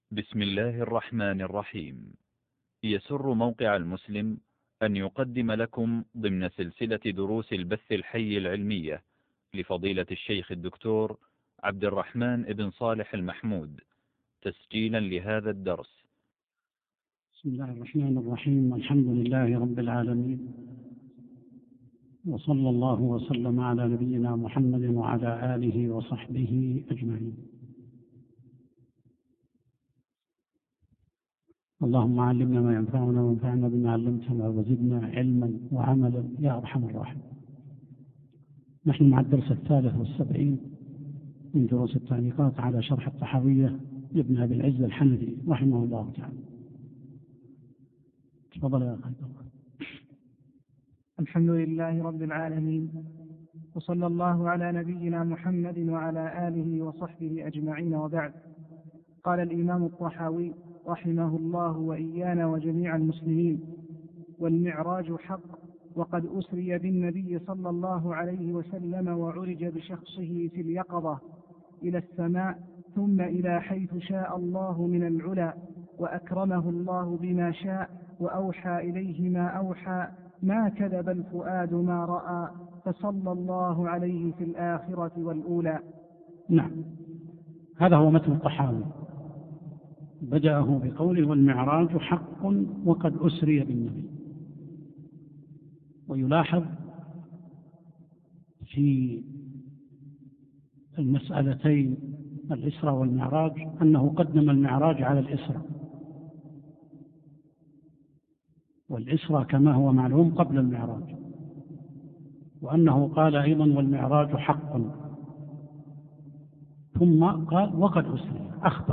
بسم الله الرحمن الرحيم. يسر موقع المسلم أن يقدم لكم ضمن سلسلة دروس البث الحي العلمية لفضيلة الشيخ الدكتور عبد الرحمن بن صالح المحمود تسجيلا لهذا الدرس. بسم الله الرحمن الرحيم. الحمد لله رب العالمين، وصلى الله وسلم على نبينا محمد وعلى آله وصحبه أجمعين. اللهم علمنا ما ينفعنا وانفعنا بما علمتنا وزدنا علما وعملا يا أرحم الراحمين. نحن مع الدرس 73 من دروس التعليقات على شرح الطحاوية لابن أبي العز الحنفي رحمه الله تعالى. تفضل يا أخي. الحمد لله رب العالمين، وصلى الله على نبينا محمد وعلى آله وصحبه أجمعين، وبعد. قال الإمام الطحاوي رحمه الله وإيانا وجميع المسلمين: والمعراج حق، وقد أسري بالنبي صلى الله عليه وسلم وعرج بشخصه في اليقظة إلى السماء ثم إلى حيث شاء الله من العلا، وأكرمه الله بما شاء وأوحى إليه ما أوحى، ما كذب الفؤاد ما رأى، فصلى الله عليه في الآخرة والأولى. نعم، هذا هو متن الطحاوي. بدأه بقوله: والمعراج حق وقد أسري بالنبي. ويلاحظ في المسألتين الإسراء والمعراج أنه قدم المعراج على الإسراء، والإسراء كما هو معلوم قبل المعراج، وأنه قال أيضا: والمعراج حق، ثم قال: وقد أسري، أخبر.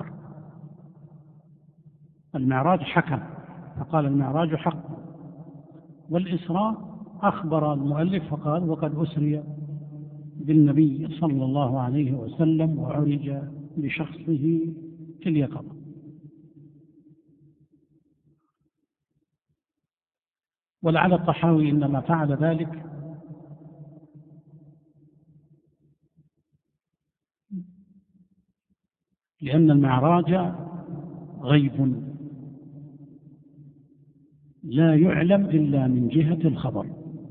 المعراج حكم فقال المعراج حق، والإسراء أخبر المؤلف فقال: وقد أسري بالنبي صلى الله عليه وسلم وعرج بشخصه في اليقظة. ولعل الطحاوي إنما فعل ذلك لأن المعراج غيب لا يعلم إلا من جهة الخبر.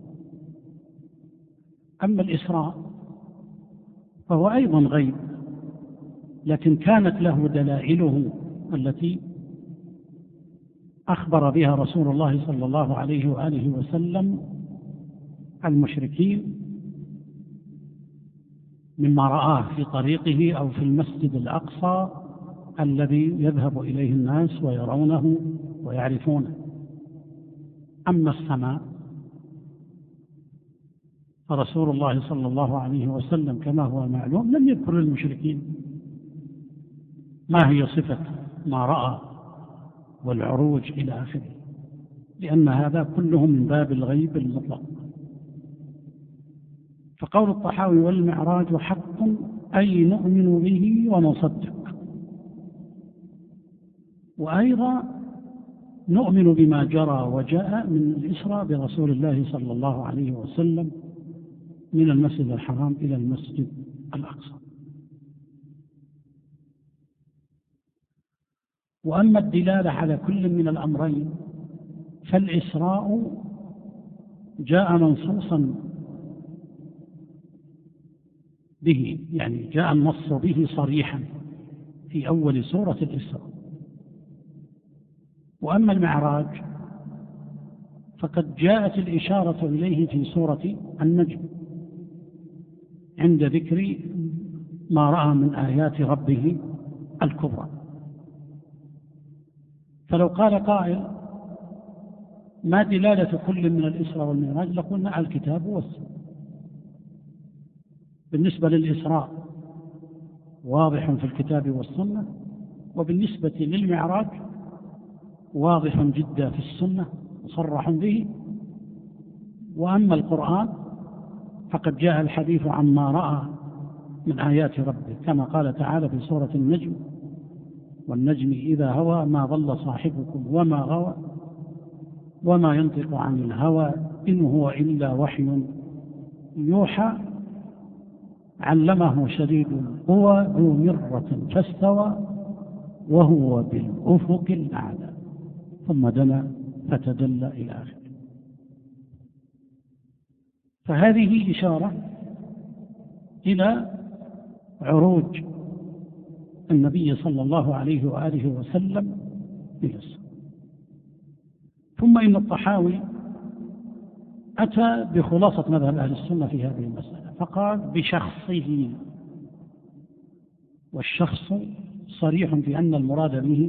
أما الإسراء فهو أيضا غيب، لكن كانت له دلائله التي أخبر بها رسول الله صلى الله عليه وآله وسلم المشركين مما رآه في طريقه أو في المسجد الأقصى الذي يذهب إليه الناس ويرونه ويعرفونه. أما السماء فرسول الله صلى الله عليه وسلم كما هو معلوم لم يذكر للمشركين ما هي صفة ما رأى والعروج إلى آخره، لأن هذا كله من باب الغيب المطلق. فقول الطحاوي: والمعراج حق، أي نؤمن به ونصدق، وأيضا نؤمن بما جرى وجاء من الإسراء برسول الله صلى الله عليه وسلم من المسجد الحرام إلى المسجد الأقصى. وأما الدلالة على كل من الأمرين فالإسراء جاء منصوصا به، يعني جاء النص به صريحا في أول سورة الإسراء. وأما المعراج فقد جاءت الإشارة إليه في سورة النجم عند ذكر ما رأى من آيات ربه الكبرى. فلو قال قائل: ما دلالة كل من الإسراء والمعراج؟ لقلنا: الكتاب والسنة. بالنسبة للإسراء واضح في الكتاب والسنة، وبالنسبة للمعراج واضح جدا في السنة مصرح به. وأما القرآن فقد جاء الحديث عما رأى من آيات ربه، كما قال تعالى في سورة النجم: والنجم إذا هوى ما ضل صاحبكم وما غوى وما ينطق عن الهوى إن هو إلا وحي يوحى علمه شديد القوى ذو مرة فاستوى وهو بالأفق الأعلى، ثم دنا فتدلى إلى آخره. فهذه إشارة إلى عروج النبي صلى الله عليه وآله وسلم إلى السماء. ثم إن الطحاوي أتى بخلاصة مذهب أهل السنة في هذه المسألة، فقال بشخصه، والشخص صريح في أن المراد به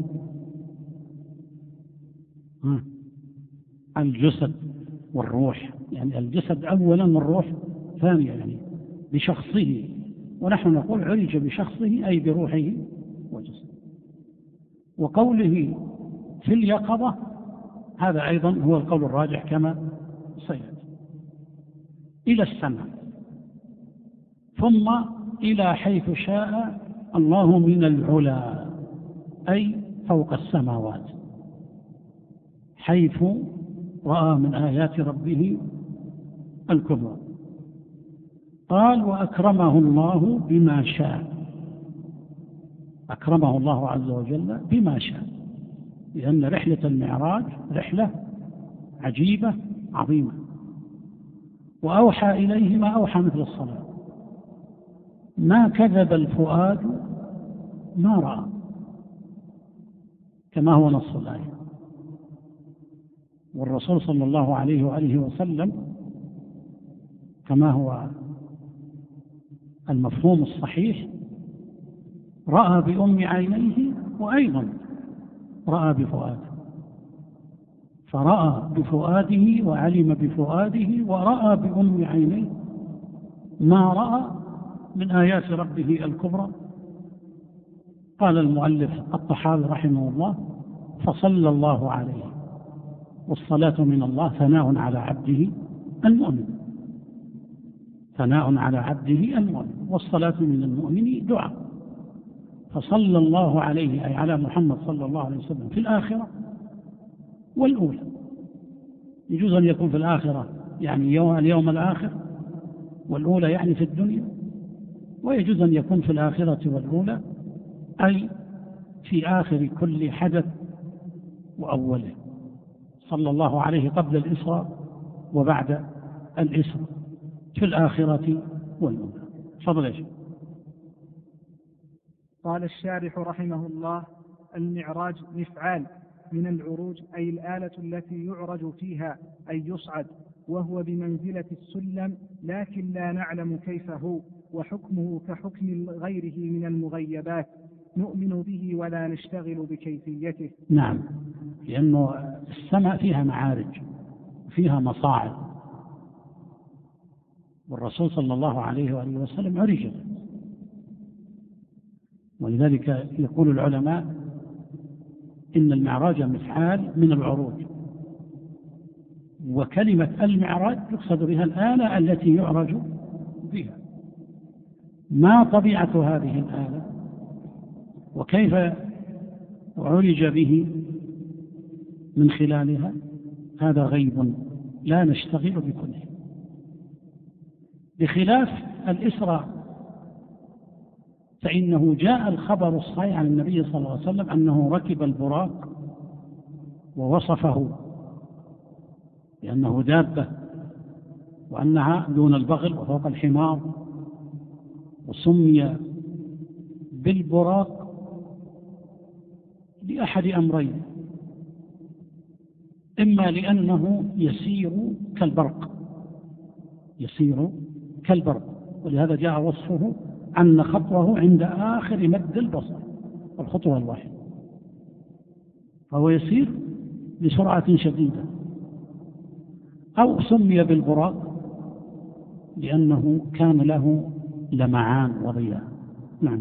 الجسد والروح، يعني الجسد أولا والروح ثانيا، يعني بشخصه، ونحن نقول عرج بشخصه أي بروحه وجسده. وقوله في اليقظة هذا أيضا هو القول الراجح كما سيأتي. إلى السماء، ثم إلى حيث شاء الله من العلا، أي فوق السماوات، حيث رأى من آيات ربه الكبرى. قال وأكرمه الله بما شاء، أكرمه الله عز وجل بما شاء، لأن رحلة المعراج رحلة عجيبة عظيمة. وأوحى إليه ما أوحى مثل الصلاة، ما كذب الفؤاد ما رأى، كما هو نص الآية. والرسول صلى الله عليه وآله وسلم كما هو المفهوم الصحيح رأى بأم عينيه، وأيضا رأى بفؤاده، فرأى بفؤاده وعلم بفؤاده ورأى بأم عينيه ما رأى من آيات ربه الكبرى. قال المؤلف الطحاوي رحمه الله فصلى الله عليه، والصلاة من الله ثناء على عبده المؤمن، ثناء على عبده المؤمن، والصلاة من المؤمن دعاء. فصلى الله عليه أي على محمد صلى الله عليه وسلم في الآخرة والأولى. يجوز أن يكون في الآخرة يعني اليوم الآخر، والأولى يعني في الدنيا، ويجوز أن يكون في الآخرة والأولى أي في آخر كل حدث وأوله. صلى الله عليه قبل الإسراء وبعد الإسراء، في الآخرة والأولى. تفضل يا شيخ. قال الشارح رحمه الله المعراج مفعال من العروج، أي الآلة التي يعرج فيها أي يصعد، وهو بمنزلة السلم، لكن لا نعلم كيف هو، وحكمه كحكم غيره من المغيبات، نؤمن به ولا نشتغل بكيفيته. نعم، لأنه السماء فيها معارج، فيها مصاعد، والرسول صلى الله عليه وآله وسلم عرج، ولذلك يقول العلماء إن المعراج مفعال من العروج، وكلمة المعراج يقصد بها الآلة التي يعرج بها. ما طبيعة هذه الآلة وكيف عرج به من خلالها هذا غيب لا نشتغل بكله، بخلاف الإسراء فإنه جاء الخبر الصحيح عن النبي صلى الله عليه وسلم أنه ركب البراق ووصفه لأنه دابة، وأنها دون البغل وفوق الحمار، وسمي بالبراق لأحد أمرين: إما لأنه يسير كالبرق، ولهذا جاء وصفه أن خطوه عند آخر مد البصر، الخطوة الواحدة، فهو يسير بسرعة شديدة. أو سمي بالبراق لأنه كان له لمعان وضياء. نعم.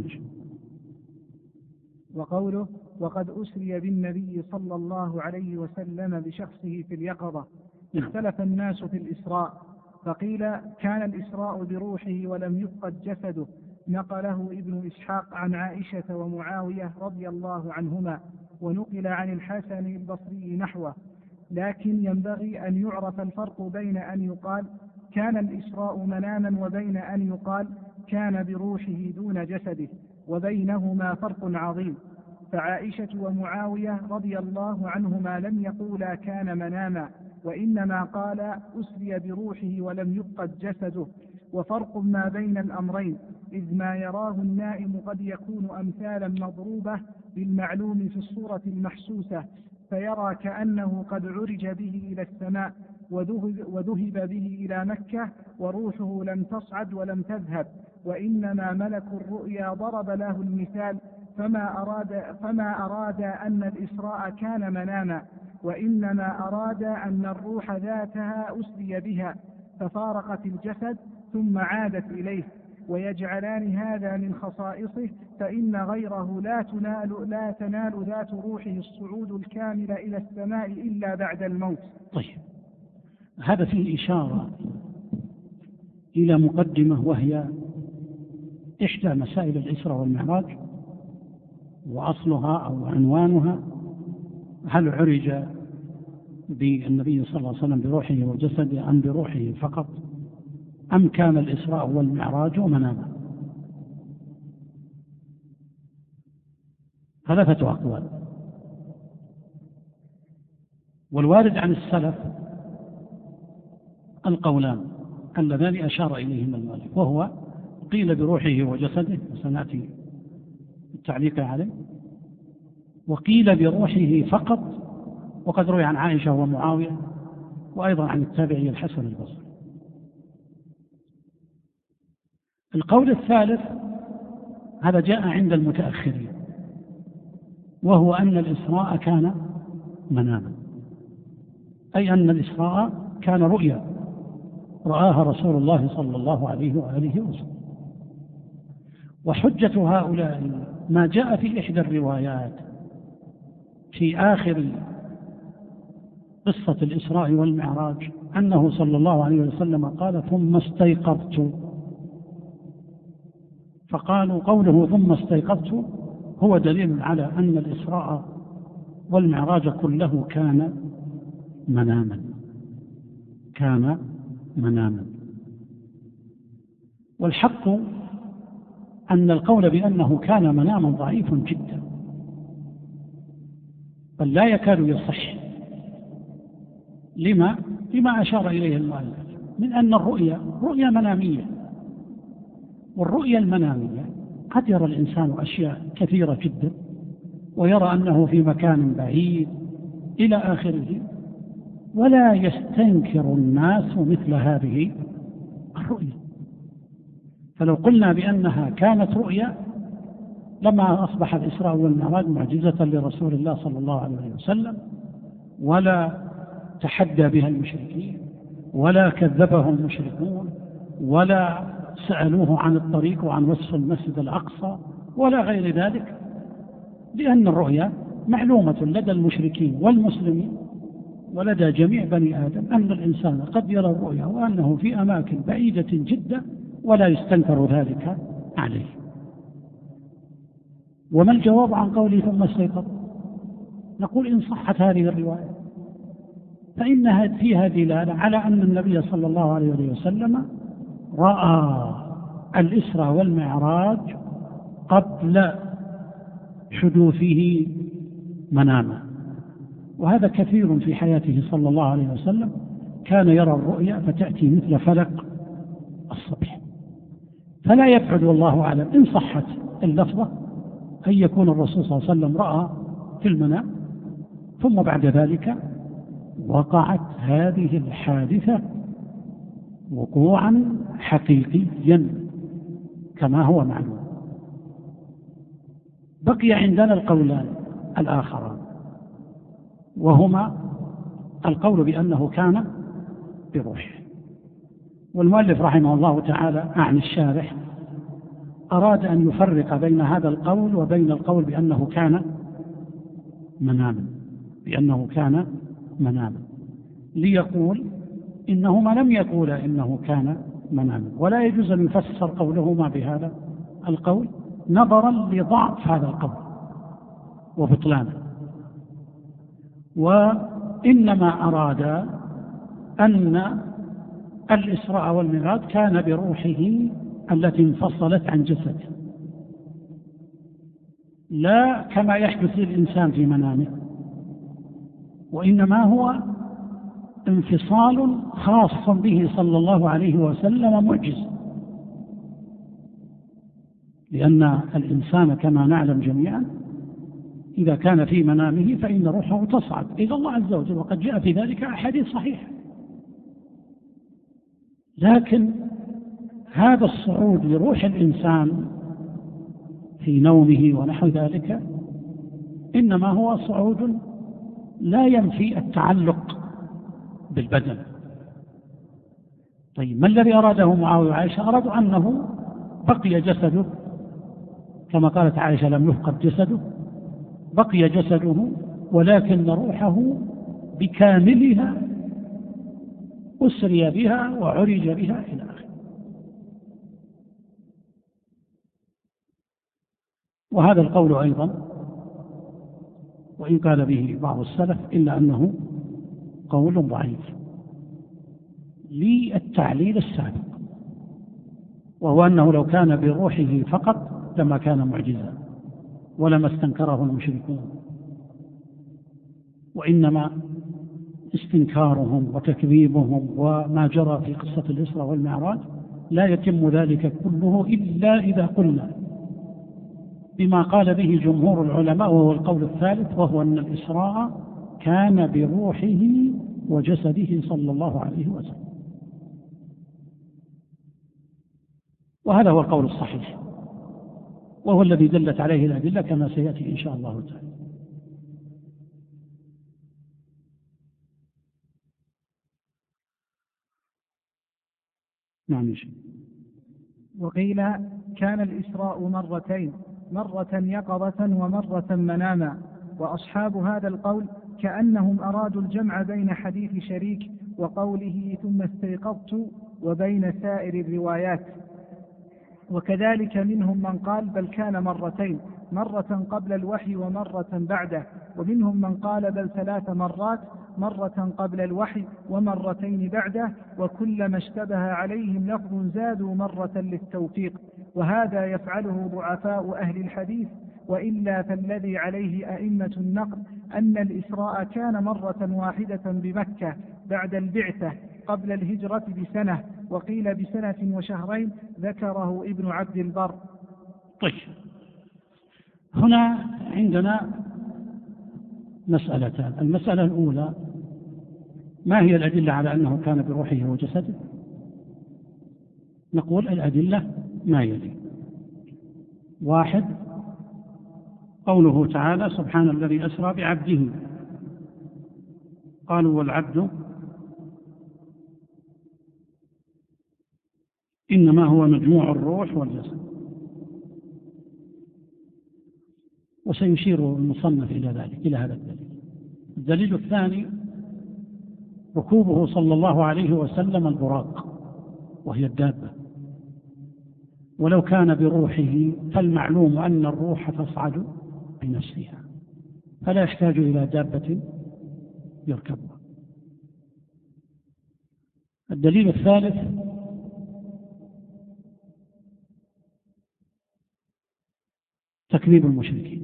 وقوله وقد أسري بالنبي صلى الله عليه وسلم بشخصه في اليقظة، اختلف الناس في الإسراء، فقيل كان الإسراء بروحه ولم يفقد جسده، نقله ابن إسحاق عن عائشة ومعاوية رضي الله عنهما، ونقل عن الحسن البصري نحوه، لكن ينبغي أن يعرف الفرق بين أن يقال كان الإسراء مناما وبين أن يقال كان بروحه دون جسده، وبينهما فرق عظيم. فعائشة ومعاوية رضي الله عنهما لم يقولا كان مناما، وإنما قال أسري بروحه ولم يفقد جسده، وفرق ما بين الأمرين، إذ ما يراه النائم قد يكون أمثالا مضروبة بالمعلوم في الصورة المحسوسة، فيرى كأنه قد عرج به إلى السماء وذهب به إلى مكة وروحه لم تصعد ولم تذهب، وإنما ملك الرؤيا ضرب له المثال، فما أراد أن الإسراء كان مناما، وإنما أراد أن الروح ذاتها أسري بها ففارقت الجسد ثم عادت إليه، ويجعلان هذا من خصائصه، فإن غيره لا تنال ذات روحه الصعود الكامل إلى السماء إلا بعد الموت. طيب، هذا فيه إشارة إلى مقدمة، وهي إحدى مسائل الإسراء والمعراج، وأصلها أو عنوانها: هل عرج بالنبي صلى الله عليه وسلم بروحه وجسده أم بروحه فقط، أم كان الإسراء والمعراج مناما؟ 3 أقوال، والوارد عن السلف القولان اللذان أشار إليهما المؤلف، وهو قيل بروحه وجسده، وسنأتي التعليق عليه، وقيل بروحه فقط، وقد روي عن عائشة ومعاوية، وأيضا عن التابعي الحسن البصري. القول الثالث هذا جاء عند المتأخرين، وهو أن الإسراء كان مناما، أي أن الإسراء كان رؤيا رآها رسول الله صلى الله عليه وآله وسلم. وحجة هؤلاء ما جاء في إحدى الروايات في آخر قصة الإسراء والمعراج أنه صلى الله عليه وسلم قال: ثم استيقظت. فقالوا قوله ثم استيقظت هو دليل على أن الإسراء والمعراج كله كان مناما. والحق أن القول بأنه كان مناما ضعيف جدا، بل لا يكاد يصح. لما أشار إليه المؤلف من أن الرؤيا رؤيا منامية، والرؤيا المنامية قد يرى الإنسان أشياء كثيرة جدا، ويرى أنه في مكان بعيد إلى آخره، ولا يستنكر الناس مثل هذه الرؤيا. فلو قلنا بأنها كانت رؤيا لما أصبح الإسراء والمعراج معجزة لرسول الله صلى الله عليه وسلم، ولا تحدى بها المشركين، ولا كذبه المشركون، ولا سألوه عن الطريق وعن وصف المسجد الأقصى ولا غير ذلك، لأن الرؤيا معلومة لدى المشركين والمسلمين ولدى جميع بني آدم، أن الإنسان قد يرى الرؤيا وأنه في أماكن بعيدة جدا ولا يستنكر ذلك عليه. وما الجواب عن قوله ثم استيقظ؟ نقول إن صحت هذه الرواية فإنها فيها دلالة على أن النبي صلى الله عليه وسلم رأى الإسراء والمعراج قبل حدوثه مناما، وهذا كثير في حياته صلى الله عليه وسلم، كان يرى الرؤيا فتأتي مثل فلق الصبح. فلا يبعد والله أعلم إن صحت اللفظة أن يكون الرسول صلى الله عليه وسلم رأى في المنام ثم بعد ذلك وقعت هذه الحادثة وقوعا حقيقيا كما هو معلوم. بقي عندنا القولان الآخران، وهما القول بأنه كان بروحه. والمؤلف رحمه الله تعالى عن الشارح أراد أن يفرق بين هذا القول وبين القول بأنه كان مناما، ليقول إنهما لم يقولا إنه كان مناما، ولا يجوز أن يفسر قولهما بهذا القول نظرا لضعف هذا القول وبطلانه، وإنما أراد أن الإسراء والمعراج كان بروحه التي انفصلت عن جسده. لا كما يحدث للإنسان في منامه، وإنما هو انفصال خاص به صلى الله عليه وسلم معجز، لأن الإنسان كما نعلم جميعا إذا كان في منامه فإن روحه تصعد إلى الله عز وجل، وقد جاء في ذلك أحاديث صحيحة. لكن هذا الصعود لروح الإنسان في نومه ونحو ذلك إنما هو صعود لا ينفي التعلق بالبدن. طيب ما الذي أراده معاوية وعائشة؟ أرادوا أنه بقي جسده كما قالت عائشة لم يفقد جسده، بقي جسده ولكن روحه بكاملها أسري بها وعرج بها إلى آخره. وهذا القول أيضا وإن قال به بعض السلف إلا أنه قول ضعيف للتعليل السابق، وهو أنه لو كان بروحه فقط لما كان معجزا ولما استنكره المشركون، وإنما استنكارهم وتكذيبهم وما جرى في قصة الإسراء والمعراج لا يتم ذلك كله إلا إذا قلنا بما قال به جمهور العلماء، وهو القول الثالث، وهو أن الإسراء كان بروحه وجسده صلى الله عليه وسلم، وهذا هو القول الصحيح، وهو الذي دلت عليه الأدلة كما سيأتي إن شاء الله تعالى. نعم. وقيل كان الإسراء مرتين، مرة يقظة ومرة مناما، وأصحاب هذا القول كأنهم أرادوا الجمع بين حديث شريك وقوله ثم استيقظت وبين سائر الروايات. وكذلك منهم من قال بل كان مرتين، مرة قبل الوحي ومرة بعده، ومنهم من قال بل 3 مرات، مرة قبل الوحي ومرتين بعده، وكلما اشتبه عليهم لفظ زادوا مرة للتوفيق، وهذا يفعله ضعفاء أهل الحديث، وإلا فالذي عليه أئمة النقل أن الإسراء كان مرة واحدة بمكة بعد البعثة قبل الهجرة ب1 وقيل ب1 وشهرين، ذكره ابن عبد البر. طيب، هنا عندنا مسألتان. المسألة الأولى: ما هي الأدلة على أنه كان بروحه وجسده؟ نقول الأدلة ما يلي: 1 قوله تعالى سبحان الذي أسرى بعبده، قالوا والعبد إنما هو مجموع الروح والجسد. وسيشير المصنف إلى ذلك، إلى هذا الدليل. الدليل الثاني: ركوبه صلى الله عليه وسلم البراق وهي الدابة، ولو كان بروحه فالمعلوم أن الروح تصعد بنفسها فلا يحتاج إلى دابة يركبها. الدليل الثالث: تكذيب المشركين،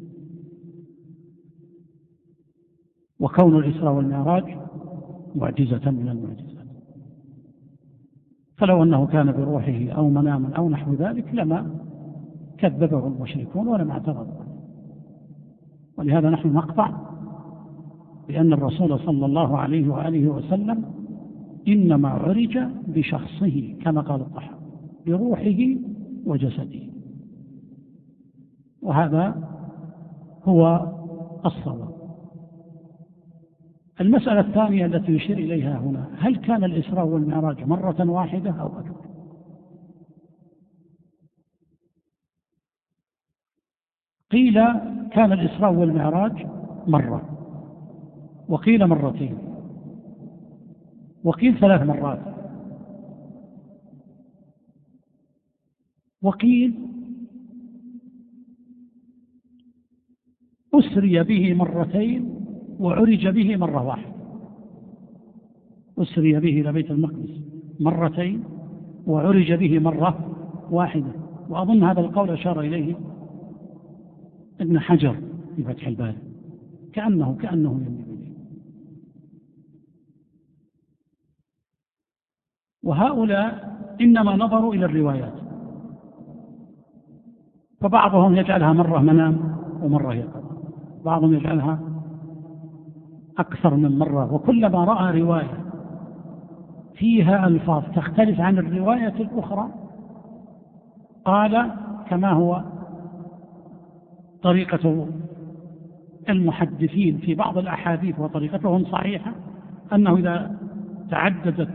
وكون الإسراء والمعراج معجزة من المعجزات، فلو أنه كان بروحه أو مناما أو نحو ذلك لما كذبه المشركون ولم اعترضوا. ولهذا نحن نقطع بأن الرسول صلى الله عليه وآله وسلم إنما عرج بشخصه كما قال الطحاوي، بروحه وجسده، وهذا هو الصواب. المسألة الثانية التي يشير إليها هنا: هل كان الإسراء والمعراج مرة واحدة أو أكثر؟ قيل كان الإسراء والمعراج مرة، وقيل مرتين، وقيل 3 مرات، وقيل أسري به مرتين وعرج به مرة واحدة. أسري به إلى بيت المقدس مرتين وعرج به مرة واحدة، وأظن هذا القول أشار إليه ابن حجر في فتح الباري كأنه يميل إليه. وهؤلاء إنما نظروا إلى الروايات، فبعضهم يجعلها مرة منام ومرة يقظة، بعضهم يجعلها أكثر من مرة، وكلما رأى رواية فيها ألفاظ تختلف عن الرواية الأخرى قال كما هو طريقة المحدثين في بعض الأحاديث وطريقتهم صحيحة، أنه إذا تعددت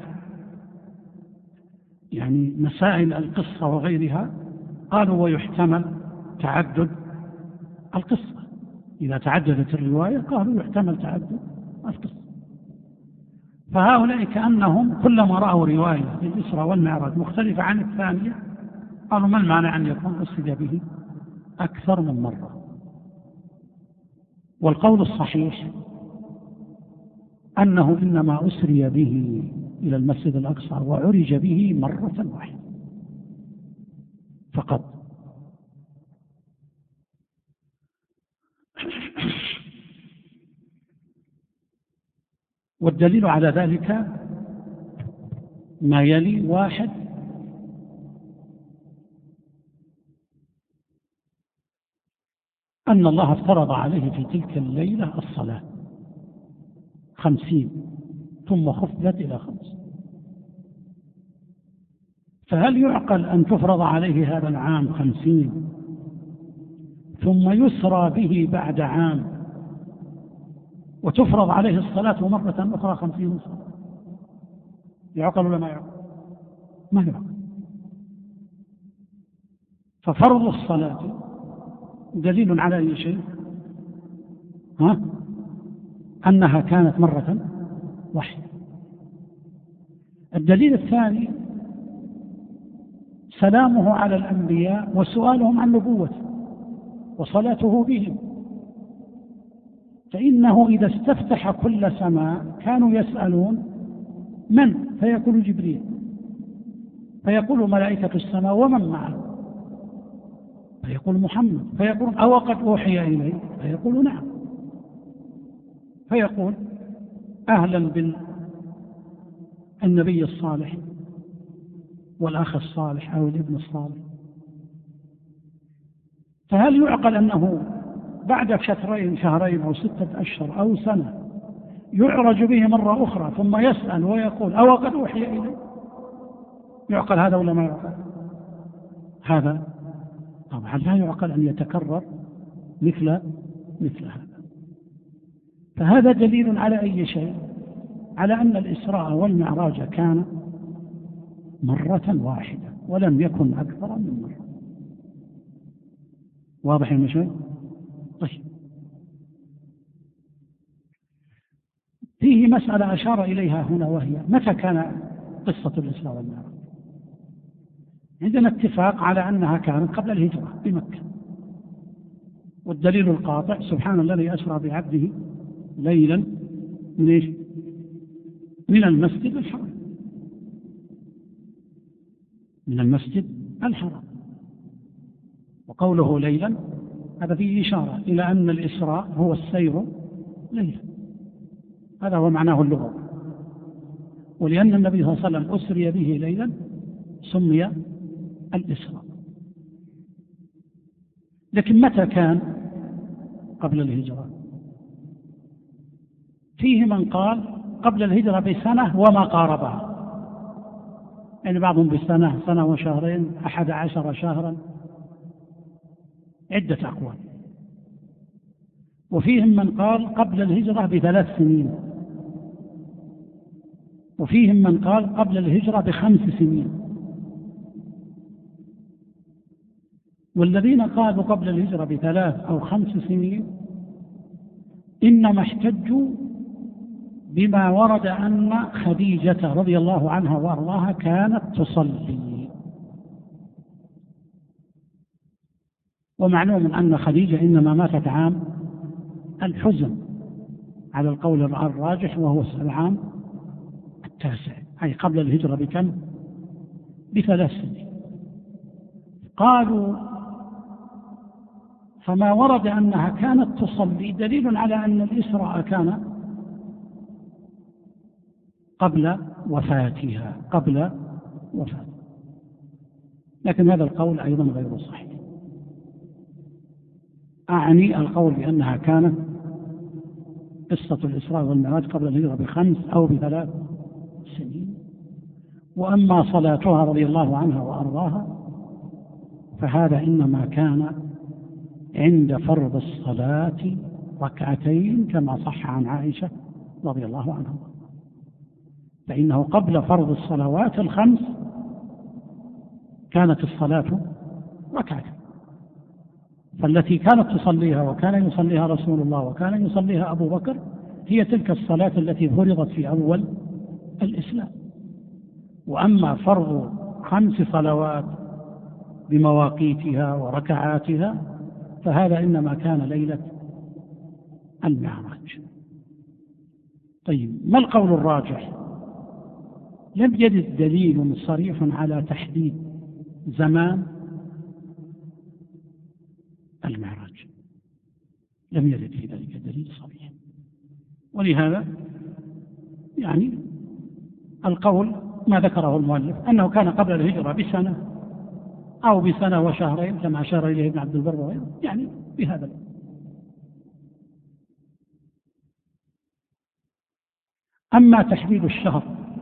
يعني مسائل القصة وغيرها قالوا ويحتمل تعدد القصة، إذا تعددت الرواية قالوا يحتمل تعدد القصة. فهؤلاء كأنهم كلما رأوا رواية في الإسراء والمعراج مختلفة عن الثانية قالوا ما المانع أن يكون أسري به أكثر من مرة. والقول الصحيح أنه إنما أسري به إلى المسجد الأقصى وعرج به مرة واحدة فقط. والدليل على ذلك ما يلي: واحد، أن الله افترض عليه في تلك الليلة الصلاة 50 ثم خفضت إلى 5، فهل يعقل أن تفرض عليه هذا العام 50 ثم يسرى به بعد عام وتفرض عليه الصلاة مرة أخرى 50 صلاة؟ يعقل ولا ما يعقل؟ ما يعقل. ففرض الصلاة دليل على أي شيء؟ أنها كانت مرة واحدة. الدليل الثاني سلامه على الأنبياء وسؤالهم عن نبوته وصلاته بهم، فإنه إذا استفتح كل سماء كانوا يسألون من؟ فيقول جبريل، فيقول ملائكة السماء ومن معه؟ فيقول محمد، فيقول أو قد أوحي إليه؟ فيقول نعم، فيقول أهلا بالنبي الصالح والأخ الصالح أو الابن الصالح. فهل يعقل أنه بعد شهرين أو 6 أشهر أو سنة يعرج به مرة أخرى ثم يسأل ويقول أو قد أوحي إليه؟ يعقل هذا ولا ما يعقل؟ هذا طبعا لا يعقل أن يتكرر مثل هذا. فهذا دليل على أي شيء؟ على أن الإسراء والمعراج كان مرة واحدة ولم يكن أكثر من مرة. واضح المشاهد؟ طيب، فيه مسألة أشار إليها هنا، وهي متى كان قصة الإسراء والمعراج؟ عندنا اتفاق على أنها كانت قبل الهجرة بمكة، والدليل القاطع سبحان الذي أسرى بعبده ليلا من المسجد الحرام، من المسجد الحرام. وقوله ليلا هذا فيه إشارة إلى أن الإسراء هو السير ليلا، هذا هو معناه اللغوي. ولأن النبي صلى الله عليه وسلم أسري به ليلا سمي الإسراء. لكن متى كان قبل الهجرة؟ فيه من قال قبل الهجرة بسنة وما قاربها، يعني بعضهم بسنة، سنة وشهرين، 11 شهرا، عدة أقوال. وفيهم من قال قبل الهجرة ب3 سنين، وفيهم من قال قبل الهجرة ب5 سنين. والذين قالوا قبل الهجرة ب3 أو 5 سنين إنما احتجوا بما ورد أن خديجة رضي الله عنها وأرضاها كانت تصلي، ومعلوم أن خديجة إنما ماتت عام الحزن على القول الراجح، وهو العام 9، أي قبل الهجرة بكم؟ ب3 سنين. قالوا فما ورد أنها كانت تصلي دليل على أن الإسراء كان قبل وفاتها لكن هذا القول أيضا غير صحيح. أعني القول بأنها كانت قصة الإسراء والمعراج قبل الهجرة ب5 أو ب3 سنين. وأما صلاتها رضي الله عنها وأرضاها فهذا إنما كان عند فرض الصلاة 2 كما صح عن عائشة رضي الله عنها، فإنه قبل فرض الصلوات 5 كانت الصلاة 2، فالتي كانت تصليها وكان يصليها رسول الله وكان يصليها أبو بكر هي تلك الصلاة التي فرضت في أول الإسلام. وأما فرض 5 صلوات بمواقيتها وركعاتها فهذا إنما كان ليلة المعراج. طيب، ما القول الراجح؟ لم يرد دليل صريح على تحديد زمان المعراج، لم يرد في ذلك دليل صريح، ولهذا يعني القول ما ذكره المؤلف أنه كان قبل الهجرة ب1 أو ب1 وشهرين كما أشار إليه ابن عبد البر وغيره، يعني بهذا. أما تحديد الشهر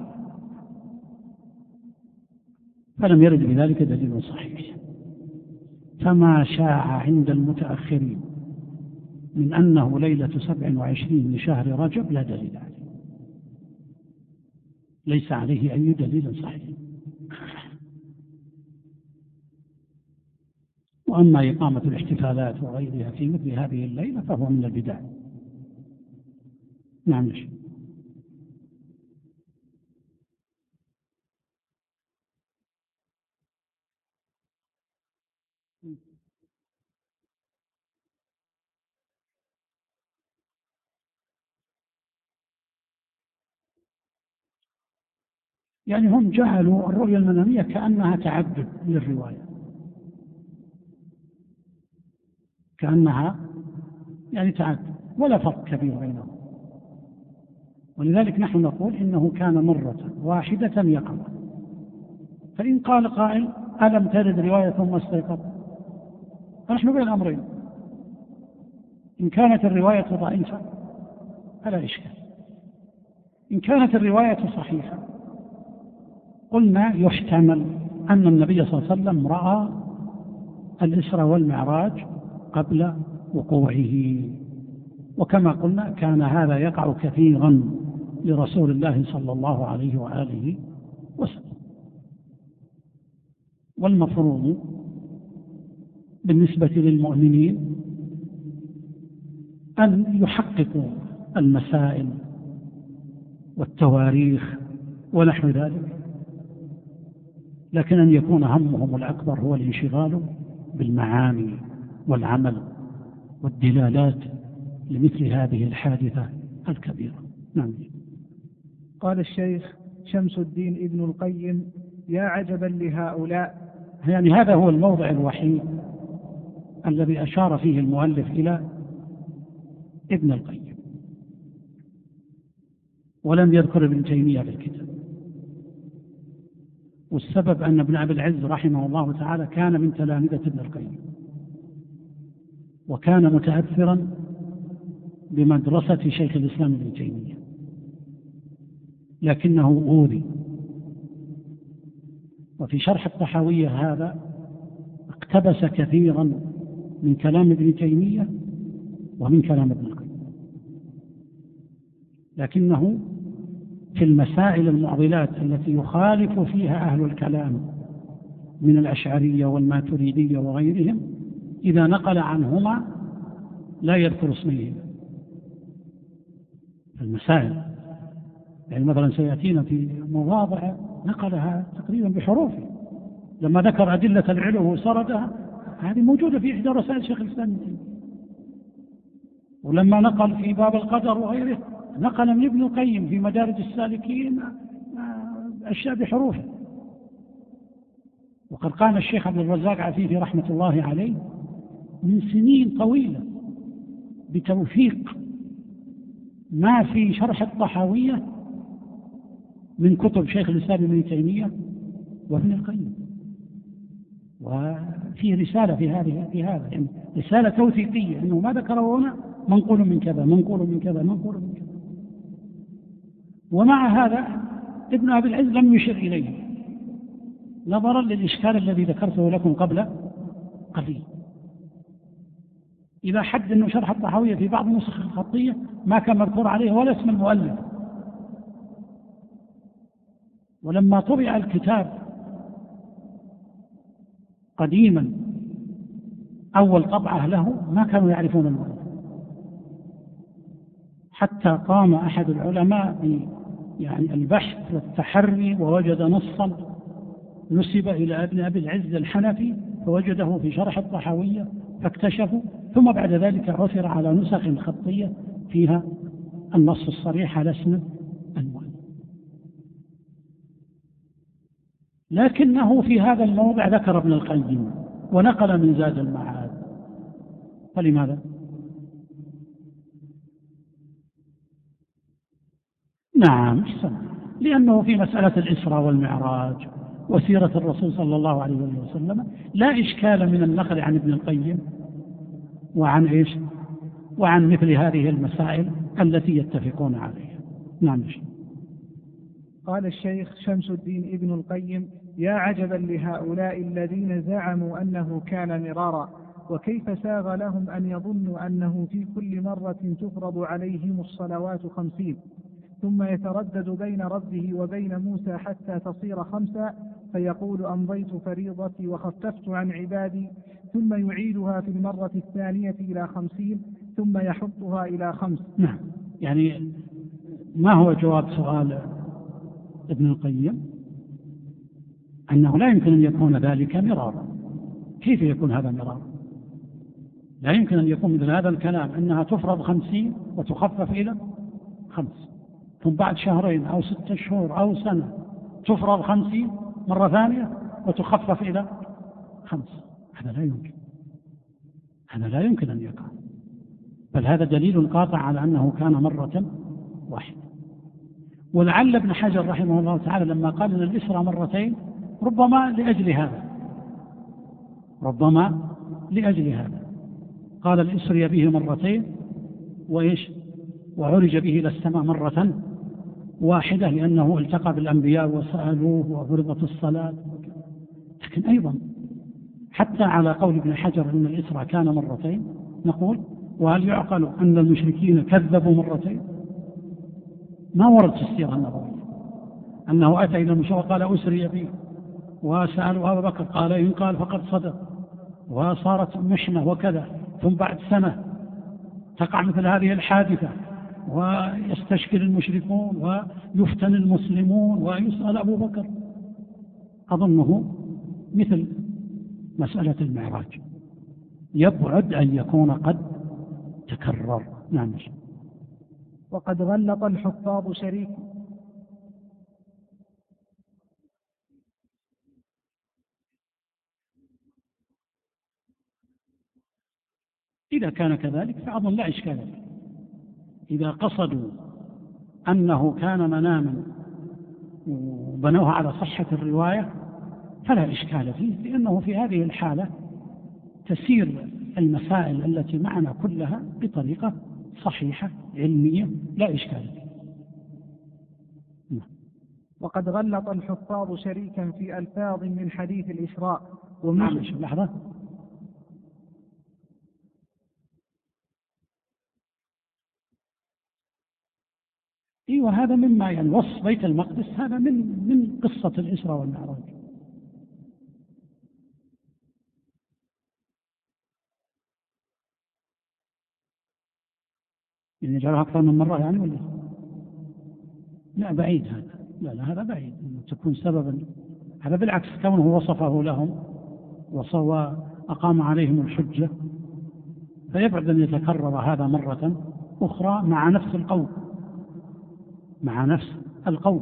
فلم يرد بذلك دليل صحيح، فما شاع عند المتأخرين من أنه ليلة 27 لشهر رجب لا دليل عليه، ليس عليه أي دليل صحيح. وأما إقامة الاحتفالات وغيرها في مثل هذه الليلة فهو من البدع. نعم. يعني هم جعلوا الرؤيا المنامية كأنها تعدد للرواية، كأنها يعني تعدد، ولا فرق كبير بينهم. ولذلك نحن نقول إنه كان مرة واحدة يقظ. فإن قال قائل ألم ترد رواية ثم استيقظ، فنحن بين أمرين: إن كانت الرواية ضعيفة فلا إشكال، إن كانت الرواية صحيحة قلنا يحتمل أن النبي صلى الله عليه وسلم رأى الإسراء والمعراج قبل وقوعه، وكما قلنا كان هذا يقع كثيرا لرسول الله صلى الله عليه وآله وسلم. والمفروض بالنسبة للمؤمنين أن يحققوا المسائل والتواريخ ونحو ذلك، لكن أن يكون همهم الأكبر هو الانشغال بالمعاني والعمل والدلالات لمثل هذه الحادثة الكبيرة. نعم. قال الشيخ شمس الدين ابن القيم: يا عجبا لهؤلاء. يعني هذا هو الموضع الوحيد الذي أشار فيه المؤلف إلى ابن القيم، ولم يذكر ابن تيمية في الكتاب. والسبب أن ابن أبي العز رحمه الله تعالى كان من تلامذة ابن القيم، وكان متأثرا بمدرسة شيخ الإسلام ابن تيمية، لكنه أوذي. وفي شرح الطحاوية هذا اقتبس كثيرا من كلام ابن تيمية ومن كلام ابن القيم، لكنه في المسائل المعضلات التي يخالف فيها أهل الكلام من الأشعرية والماتريدية وغيرهم إذا نقل عنهما لا يذكر اسميهما في المسائل. يعني مثلا سيأتينا في مواضع نقلها تقريبا بحروفه، لما ذكر أدلة العلو وسردها، هذه موجودة في إحدى رسائل شيخ الإسلام، ولما نقل في باب القدر وغيره نقل من ابن القيم في مدارج السالكين أشياء بحروفه. وقد قال الشيخ عبد الرزاق عفيفي رحمة الله عليه: من سنين طويلة بتوثيق ما في شرح الطحاوية من كتب شيخ الإسلام ابن تيمية وابن القيم. وفي رسالة في هذا يعني رسالة توثيقية أنه ما ذكره هنا منقول من كذا منقول من كذا منقول من كذا. ومع هذا ابن أبي العز لم يشر إليه نظرا للإشكال الذي ذكرته لكم قبل قليل. إذا حد أنه شرح الطحاوية في بعض النسخ الخطية ما كان مذكور عليه ولا اسم المؤلف، ولما طبع الكتاب قديما أول طبعة له ما كانوا يعرفون المؤلف، حتى قام أحد العلماء يعني البحث والتحري ووجد نصا نسب إلى ابن أبي العز الحنفي فوجده في شرح الطحاوية فاكتشفوا، ثم بعد ذلك عثر على نسخ خطية فيها النص الصريح على اسم المؤلف. لكنه في هذا الموضع ذكر ابن القيم ونقل من زاد المعاد. فلماذا؟ نعم، لأنه في مسألة الإسراء والمعراج وسيرة الرسول صلى الله عليه وسلم لا إشكال من النقل عن ابن القيم وعن إيش؟ وعن مثل هذه المسائل التي يتفقون عليها. نعم. قال الشيخ شمس الدين ابن القيم: يا عجبا لهؤلاء الذين زعموا أنه كان مرارا، وكيف ساغ لهم أن يظنوا أنه في كل مرة تفرض عليهم الصلوات 50 ثم يتردد بين ربه وبين موسى حتى تصير 5 فيقول أمضيت فريضتي وخففت عن عبادي، ثم يعيدها في المرة الثانية إلى 50 ثم يحطها إلى 5. نعم، يعني ما هو جواب سؤال ابن القيم؟ أنه لا يمكن أن يكون ذلك مرارا. كيف يكون هذا مرارا؟ لا يمكن أن يكون مثل هذا الكلام أنها تفرض 50 وتخفف إلى 5، ثم بعد شهرين أو 6 شهور أو سنة تفرض 50 مرة ثانية وتخفف إلى 5. هذا لا يمكن، هذا لا يمكن أن يكون، بل هذا دليل قاطع على أنه كان مرة واحدة. ولعل ابن حجر رحمه الله تعالى لما قال أن الإسراء مرتين ربما لأجل هذا قال الإسري به مرتين وعرج به إلى السماء مرة واحدة لأنه التقى بالأنبياء وسألوه وفرضت الصلاة. لكن أيضا حتى على قول ابن حجر أن الإسراء كان مرتين نقول: وهل يعقل أن المشركين كذبوا مرتين؟ ما ورد في السيرة النبوية أنه أتى إلى المشرك قال أسري به وسألوا أبا بكر قال إن قال فقد صدق وصارت محنة وكذا، ثم بعد سنة تقع مثل هذه الحادثة ويستشكل المشركون ويفتن المسلمون ويسأل أبو بكر. أظنه مثل مسألة المعراج يبعد أن يكون قد تكرر. نعم. وقد غلط الحفاظ شريك إذا كان كذلك فأظن لا إشكال فيه. إذا قصدوا أنه كان مناما وبنوها على صحة الرواية فلا إشكال فيه، لأنه في هذه الحالة تسير المسائل التي معنا كلها بطريقة صحيحة علمية لا إشكال فيه. وقد غلط الحفاظ شريكا في ألفاظ من حديث الإسراء لحظة. وهذا مما يعني وصف بيت المقدس هذا من قصة الإسراء والمعراج. يعني جرى أكثر من مرة يعني ولا لا؟ بعيد هذا، لا هذا بعيد تكون سببا. هذا بالعكس كونه وصفه لهم وأقام عليهم الحجة فيبعد أن يتكرر هذا مرة أخرى مع نفس القول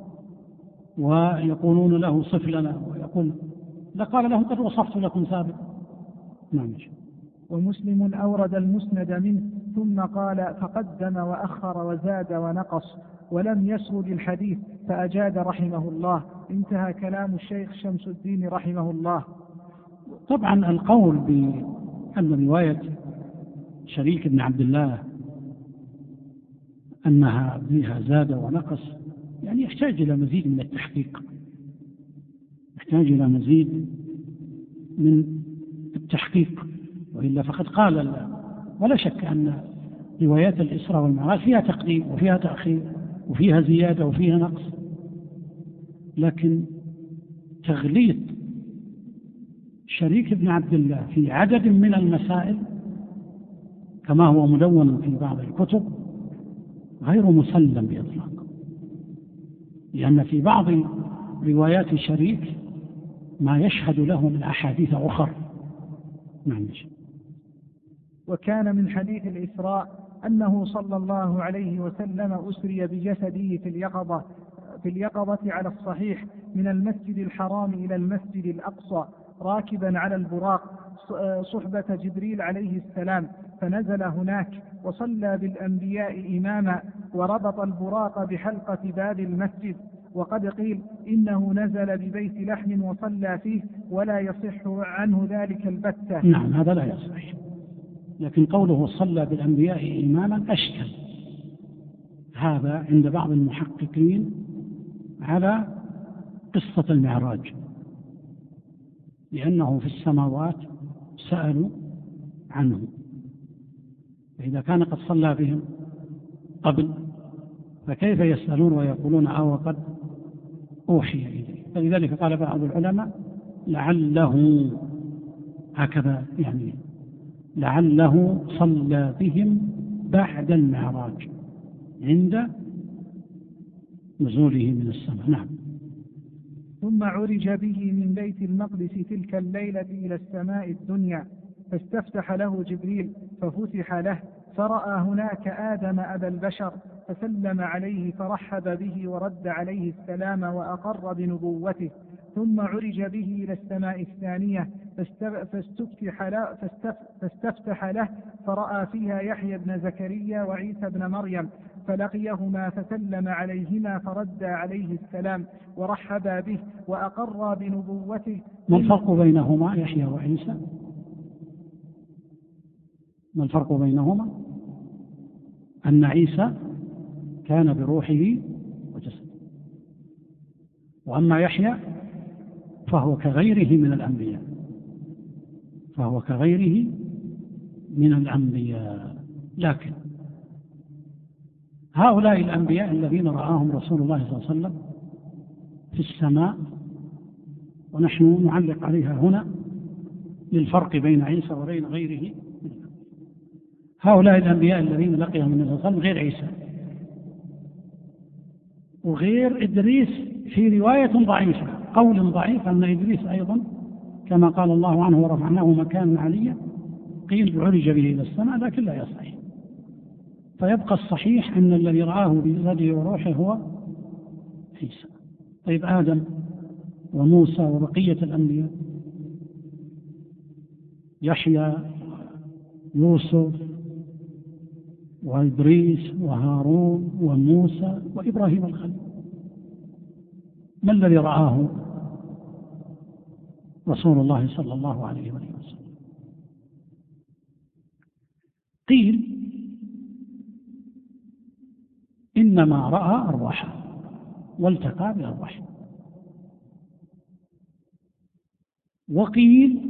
ويقولون له صف لنا، ويقول لقال لهم قد وصفت لكم سابقا. نعم. ومسلم أورد المسند منه ثم قال فقدم وأخر وزاد ونقص ولم يسرد الحديث فأجاد رحمه الله. انتهى كلام الشيخ شمس الدين رحمه الله. طبعا القول بأن رواية شريك بن عبد الله أنها فيها زاد ونقص يعني يحتاج إلى مزيد من التحقيق، يحتاج إلى مزيد من التحقيق، وإلا فقد قال ولا شك أن روايات الإسراء والمعراج فيها تقديم وفيها تأخير وفيها زيادة وفيها نقص، لكن تغليط شريك بن عبد الله في عدد من المسائل كما هو مدون في بعض الكتب غير مسلم بإطلاق، لأن في بعض روايات شريك ما يشهد له من أحاديث أخرى. وكان من حديث الإسراء أنه صلى الله عليه وسلم أسري بجسده في اليقظة على الصحيح من المسجد الحرام إلى المسجد الأقصى راكبا على البراق صحبة جبريل عليه السلام، فنزل هناك وصلى بالأنبياء إماما وربط البراق بحلقة باب المسجد. وقد قيل إنه نزل ببيت لحم وصلى فيه ولا يصح عنه ذلك البتة. نعم هذا لا يصح، لكن قوله صلى بالأنبياء إماما أشكل، هذا عند بعض المحققين على قصة المعراج، لأنه في السماوات سألوا عنه، فإذا كان قد صلى بهم قبل فكيف يسألون ويقولون وقد أوحي إليه؟ فلذلك قال بعض العلماء لعله هكذا، يعني لعله صلى بهم بعد المعراج عند نزوله من السماء. نعم. ثم عرج به من بيت المقدس تلك الليلة إلى السماء الدنيا، فاستفتح له جبريل ففتح له، فرأى هناك آدم أبا البشر فسلم عليه فرحب به ورد عليه السلام وأقر بنبوته. ثم عرج به إلى السماء الثانية فاستفتح له فرأى فيها يحيى بن زكريا وعيسى بن مريم، فلقيهما فسلم عليهما فرد عليه السلام ورحب به وأقر بنبوته. ما الفرق بينهما يحيى وعيسى؟ ما الفرق بينهما؟ أن عيسى كان بروحه وجسده، وأما يحيى فهو كغيره من الأنبياء، فهو كغيره من الأنبياء. لكن هؤلاء الأنبياء الذين رآهم رسول الله صلى الله عليه وسلم في السماء، ونحن نعلق عليها هنا للفرق بين عيسى وبين غيره، هؤلاء الأنبياء الذين لقيهم النبي صلى الله عليه وسلم غير عيسى وغير إدريس في رواية ضعيفة، قول ضعيف أن إدريس أيضا كما قال الله عنه ورفعناه مكانا عليا قيل عرج به إلى السماء، لكن لا يصح. فيبقى الصحيح أن الذي رآه بجسده وروحه هو عيسى. طيب آدم وموسى وبقية الأنبياء، يحيى يوسف وإدريس وهارون وموسى وإبراهيم الخليل، ما الذي رآه رسول الله صلى الله عليه وسلم؟ قيل إنما رأى أرواحا والتقى بأرواحه، وقيل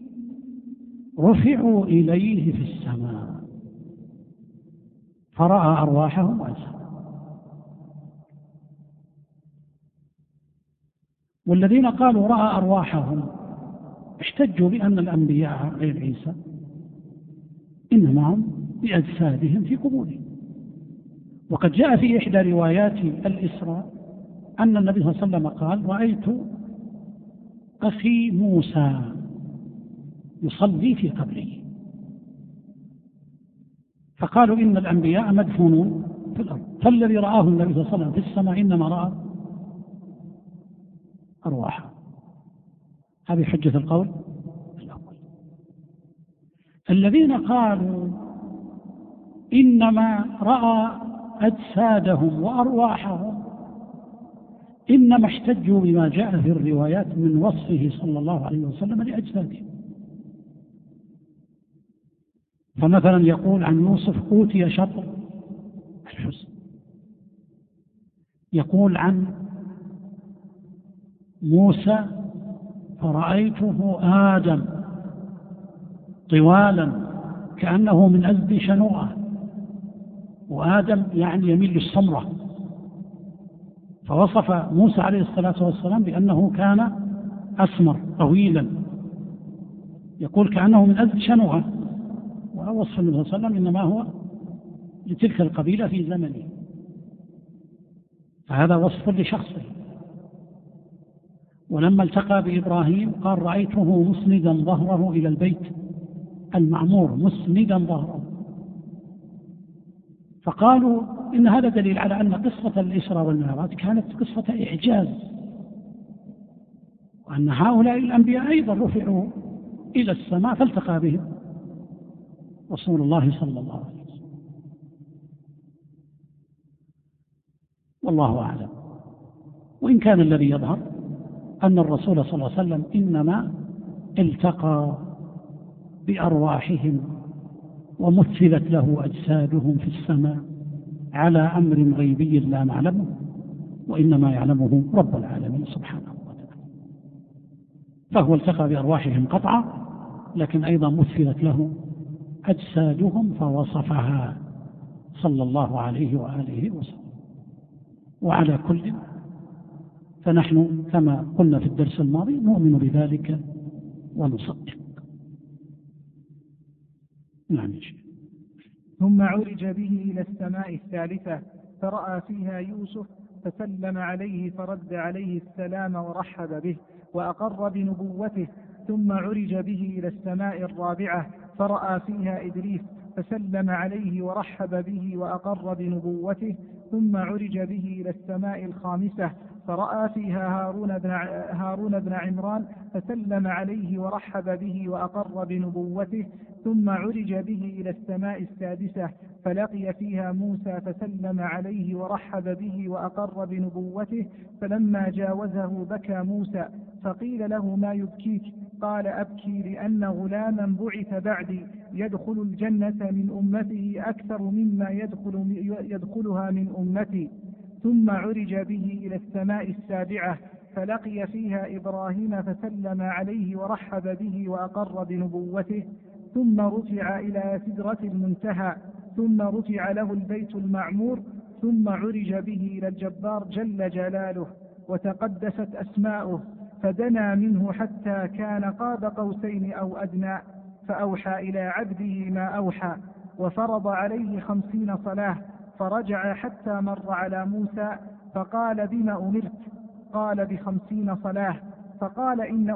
رفعوا إليه في السماء فرأى أرواحهم وأجسادهم. والذين قالوا رأى أرواحهم احتجوا بأن الأنبياء غير عيسى إنما هم بأجسادهم في قبورهم. وقد جاء في إحدى روايات الإسراء أن النبي صلى الله عليه وسلم قال رأيت أخي موسى يصلي في قبره، فقالوا إن الأنبياء مدفونون في الأرض، فالذي رآه النبي صلى الله عليه وسلم في السماء إنما رأى أرواحا. هذه حجة القول الأول. الذين قالوا إنما رأى أجسادهم وأرواحهم إنما احتجوا بما جاء في الروايات من وصفه صلى الله عليه وسلم لأجسادهم. فمثلا يقول عن يوسف أوتي شطر الحسن، يقول عن موسى فرأيته آدم طوالا كأنه من أزد شنوءة، وآدم يعني يميل للسمرة، فوصف موسى عليه الصلاة والسلام بأنه كان أسمر طويلا، يقول كأنه من أزد شنوءة، ووصف النبي صلى الله عليه وسلم إنما هو لتلك القبيلة في زمنه، فهذا وصف لشخصه. ولما التقى بإبراهيم قال رأيته مسندا ظهره إلى البيت المعمور، مسندا ظهره، فقالوا إن هذا دليل على أن قصة الإسراء والمعراج كانت قصة إعجاز، وأن هؤلاء الأنبياء أيضا رفعوا إلى السماء فالتقى بهم رسول الله صلى الله عليه وسلم، والله أعلم. وإن كان الذي يظهر أن الرسول صلى الله عليه وسلم إنما التقى بأرواحهم ومثلت له أجسادهم في السماء على أمر غيبي لا نعلمه، وإنما يعلمه رب العالمين سبحانه وتعالى. فهو التقى بأرواحهم قطعا، لكن أيضا مثلت له أجسادهم فوصفها صلى الله عليه وآله وسلم. وعلى كل فنحن كما قلنا في الدرس الماضي نؤمن بذلك ونصدق. نعم. ثم عرج به إلى السماء الثالثة فرأى فيها يوسف فسلم عليه فرد عليه السلام ورحب به وأقر بنبوته. ثم عرج به إلى السماء الرابعة فرأى فيها إدريس فسلم عليه ورحب به وأقر بنبوته. ثم عرج به إلى السماء الخامسة فرأى فيها هارون بن عمران فسلم عليه ورحب به وأقر بنبوته. ثم عرج به إلى السماء السادسة فلقي فيها موسى فسلم عليه ورحب به وأقر بنبوته. فلما جاوزه بكى موسى فقيل له ما يبكيك؟ قال أبكي لأن غلاما بعث بعدي يدخل الجنة من أمته أكثر مما يدخلها من أمتي. ثم عرج به إلى السماء السابعة فلقي فيها إبراهيم فسلم عليه ورحب به وأقر بنبوته. ثم رفع إلى سدرة المنتهى ثم رفع له البيت المعمور. ثم عرج به إلى الجبار جل جلاله وتقدست أسماؤه فدنا منه حتى كان قاب قوسين أو أدنى فأوحى إلى عبده ما أوحى وفرض عليه 50 صلاة. فرجع حتى مر على موسى فقال بما أمرت؟ قال ب50 صلاة. فقال إن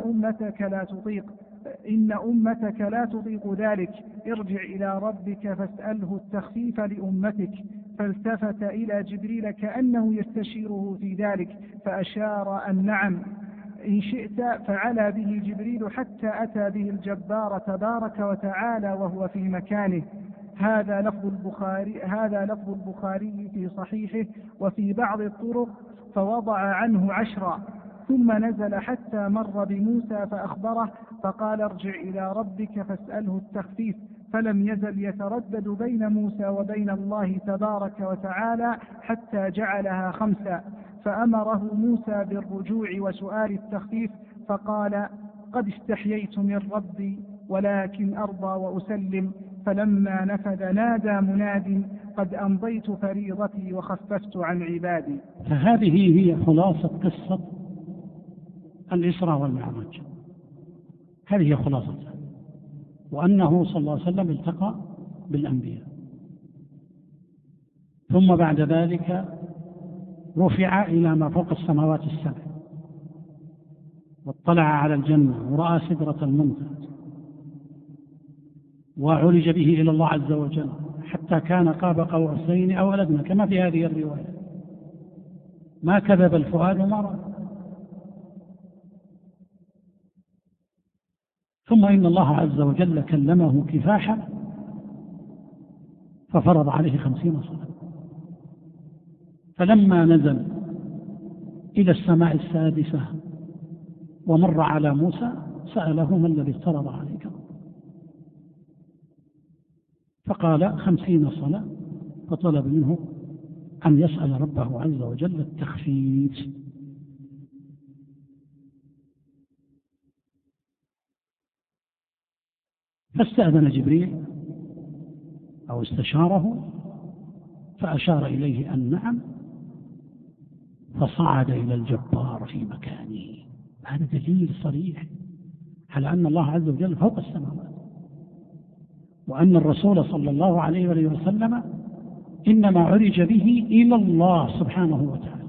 أمتك لا تطيق ذلك، ارجع إلى ربك فاسأله التخفيف لأمتك. فالتفت إلى جبريل كأنه يستشيره في ذلك فأشار أن نعم إن شئت. فعلى به جبريل حتى أتى به الجبار تبارك وتعالى وهو في مكانه. هذا لفظ البخاري في صحيحه. وفي بعض الطرق فوضع عنه 10. ثم نزل حتى مر بموسى فأخبره فقال ارجع إلى ربك فاسأله التخفيف. فلم يزل يتردد بين موسى وبين الله تبارك وتعالى حتى جعلها 5. فأمره موسى بالرجوع وسؤال التخفيف فقال قد استحييت من ربي ولكن أرضى وأسلم. فلما نفذ نادى مناد قد أمضيت فريضتي وخففت عن عبادي. فهذه هي خلاصة قصة الإسراء والمعراج، هذه هي خلاصتها، وأنه صلى الله عليه وسلم التقى بالأنبياء، ثم بعد ذلك رفع إلى ما فوق السماوات السبع واطلع على الجنة ورأى سدرة المنتهى وعرج به إلى الله عز وجل حتى كان قاب قوسين أو أدنى كما في هذه الرواية. ما كذب الفؤاد ما رأى. ثم إن الله عز وجل كلمه كفاحا ففرض عليه 50 صلاة. فلما نزل إلى السماء السادسة ومر على موسى سأله: ما الذي افترض عليك؟ فقال: 50 صلاة. فطلب منه أن يسأل ربه عز وجل التخفيف. فاستأذن جبريل أو استشاره فأشار إليه أن نعم، فصعد إلى الجبار في مكانه. هذا دليل صريح على أن الله عز وجل فوق السماوات، وأن الرسول صلى الله عليه وسلم إنما عرج به إلى الله سبحانه وتعالى،